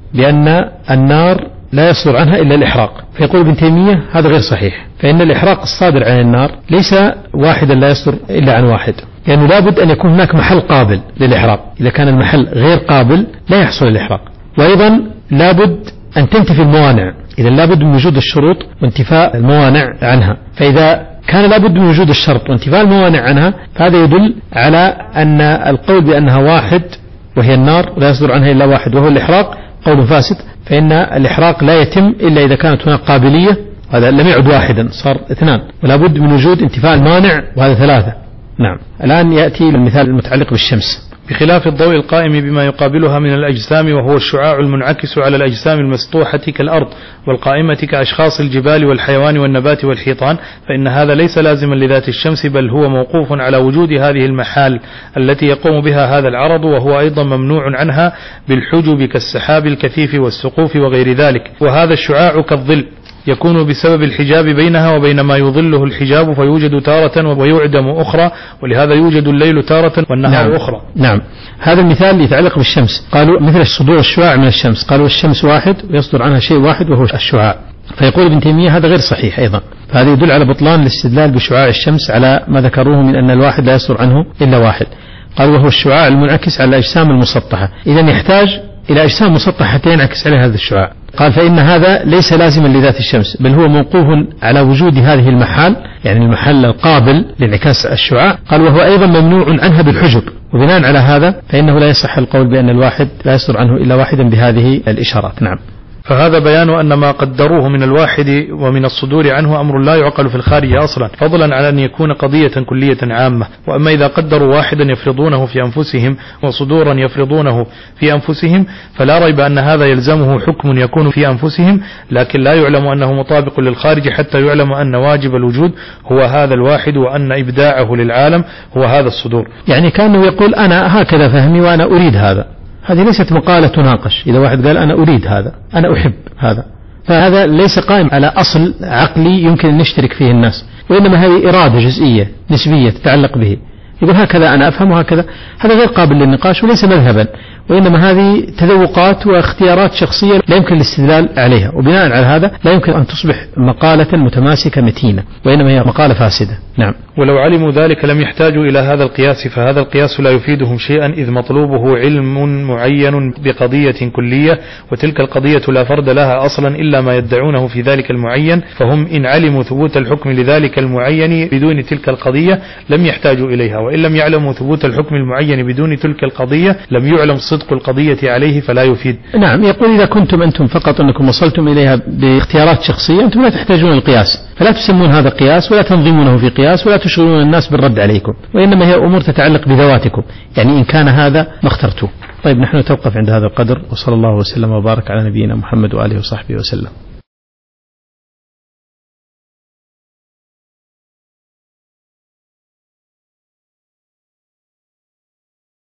بأن النار لا يصدر عنها إلا الإحراق، فيقول ابن تيمية هذا غير صحيح، فإن الإحراق الصادر عن النار ليس واحدا لا يصدر إلا عن واحد، لأنه يعني لابد أن يكون هناك محل قابل للإحراق، إذا كان المحل غير قابل لا يحصل الإحراق، وأيضا لابد أن تنتفي الموانع، إذا لابد من وجود الشروط وانتفاء الموانع عنها، فإذا كان لابد من وجود الشرط وانتفاء الموانع عنها فهذا يدل على أن القول بأنها واحد وهي النار لا يصدر عنها إلا واحد وهو الإحراق قول فاسد، فإن الإحراق لا يتم إلا إذا كانت هناك قابلية، هذا لم يعد واحدا صار اثنان، ولا بد من وجود انتفاء المانع وهذا ثلاثة. نعم. الآن يأتي المثال المتعلق بالشمس. بخلاف الضوء القائم بما يقابلها من الأجسام وهو الشعاع المنعكس على الأجسام المسطوحة كالأرض والقائمة كأشخاص الجبال والحيوان والنبات والحيطان، فإن هذا ليس لازما لذات الشمس بل هو موقوف على وجود هذه المحال التي يقوم بها هذا العرض، وهو أيضا ممنوع عنها بالحجب كالسحاب الكثيف والسقوف وغير ذلك. وهذا الشعاع كالظل يكون بسبب الحجاب بينها وبين ما يظله الحجاب، فيوجد تارة ويعدم أخرى، ولهذا يوجد الليل تارة والنهار نعم. أخرى. نعم. هذا المثال يتعلق بالشمس، قالوا مثل صدور الشعاع من الشمس، قالوا الشمس واحد ويصدر عنها شيء واحد وهو الشعاع، فيقول ابن تيمية هذا غير صحيح أيضا، فهذا يدل على بطلان الاستدلال بشعاع الشمس على ما ذكروه من أن الواحد لا يصدر عنه إلا واحد، قالوا وهو الشعاع المنعكس على الأجسام المسطحة، إذن يحتاج إلى أجسام مسطحة حتى ينعكس عليها هذا الشعاع. قال فإن هذا ليس لازما لذات الشمس بل هو موقوف على وجود هذه المحال، يعني المحل القابل لانعكاس الشعاع، قال وهو أيضا ممنوع عنها بالحجب، وبناء على هذا فإنه لا يصح القول بأن الواحد لا يصدر عنه إلا واحدا بهذه الإشارات. نعم. فهذا بيان أن ما قدروه من الواحد ومن الصدور عنه أمر لا يعقل في الخارج أصلا، فضلا عن أن يكون قضية كلية عامة. وأما إذا قدروا واحدا يفرضونه في أنفسهم وصدورا يفرضونه في أنفسهم فلا ريب أن هذا يلزمه حكم يكون في أنفسهم، لكن لا يعلم أنه مطابق للخارج حتى يعلم أن واجب الوجود هو هذا الواحد، وأن إبداعه للعالم هو هذا الصدور. يعني كأنه يقول أنا هكذا فهمي وأنا أريد هذا، هذه ليست مقالة تناقش. إذا واحد قال أنا أريد هذا، أنا أحب هذا، فهذا ليس قائم على أصل عقلي يمكن أن نشترك فيه الناس، وإنما هذه إرادة جزئية نسبية تتعلق به، يقول هكذا أنا أفهم وهكذا، هذا غير قابل للنقاش وليس مذهبا، وإنما هذه تذوقات واختيارات شخصية لا يمكن الاستدلال عليها، وبناء على هذا لا يمكن أن تصبح مقالة متماسكة متينة، وإنما هي مقالة فاسدة. نعم. ولو علموا ذلك لم يحتاجوا إلى هذا القياس، فهذا القياس لا يفيدهم شيئا، إذ مطلوبه علم معين بقضية كلية، وتلك القضية لا فرد لها أصلا إلا ما يدعونه في ذلك المعين، فهم إن علموا ثبوت الحكم لذلك المعين بدون تلك القضية لم يحتاجوا إليها، وإن لم يعلموا ثبوت الحكم المعين بدون تلك القضية لم يعلم صدق القضية عليه فلا يفيد. نعم. يقول إذا كنتم أنتم فقط أنكم وصلتم إليها باختيارات شخصية أنتم لا تحتاجون القياس، فلا تسمون هذا قياس ولا تنظمونه في قياس ولا تشغلون الناس بالرد عليكم، وإنما هي أمور تتعلق بذواتكم، يعني إن كان هذا ما اخترتوه. طيب نحن نتوقف عند هذا القدر، وصلى الله وسلم وبارك على نبينا محمد وآله وصحبه وسلم.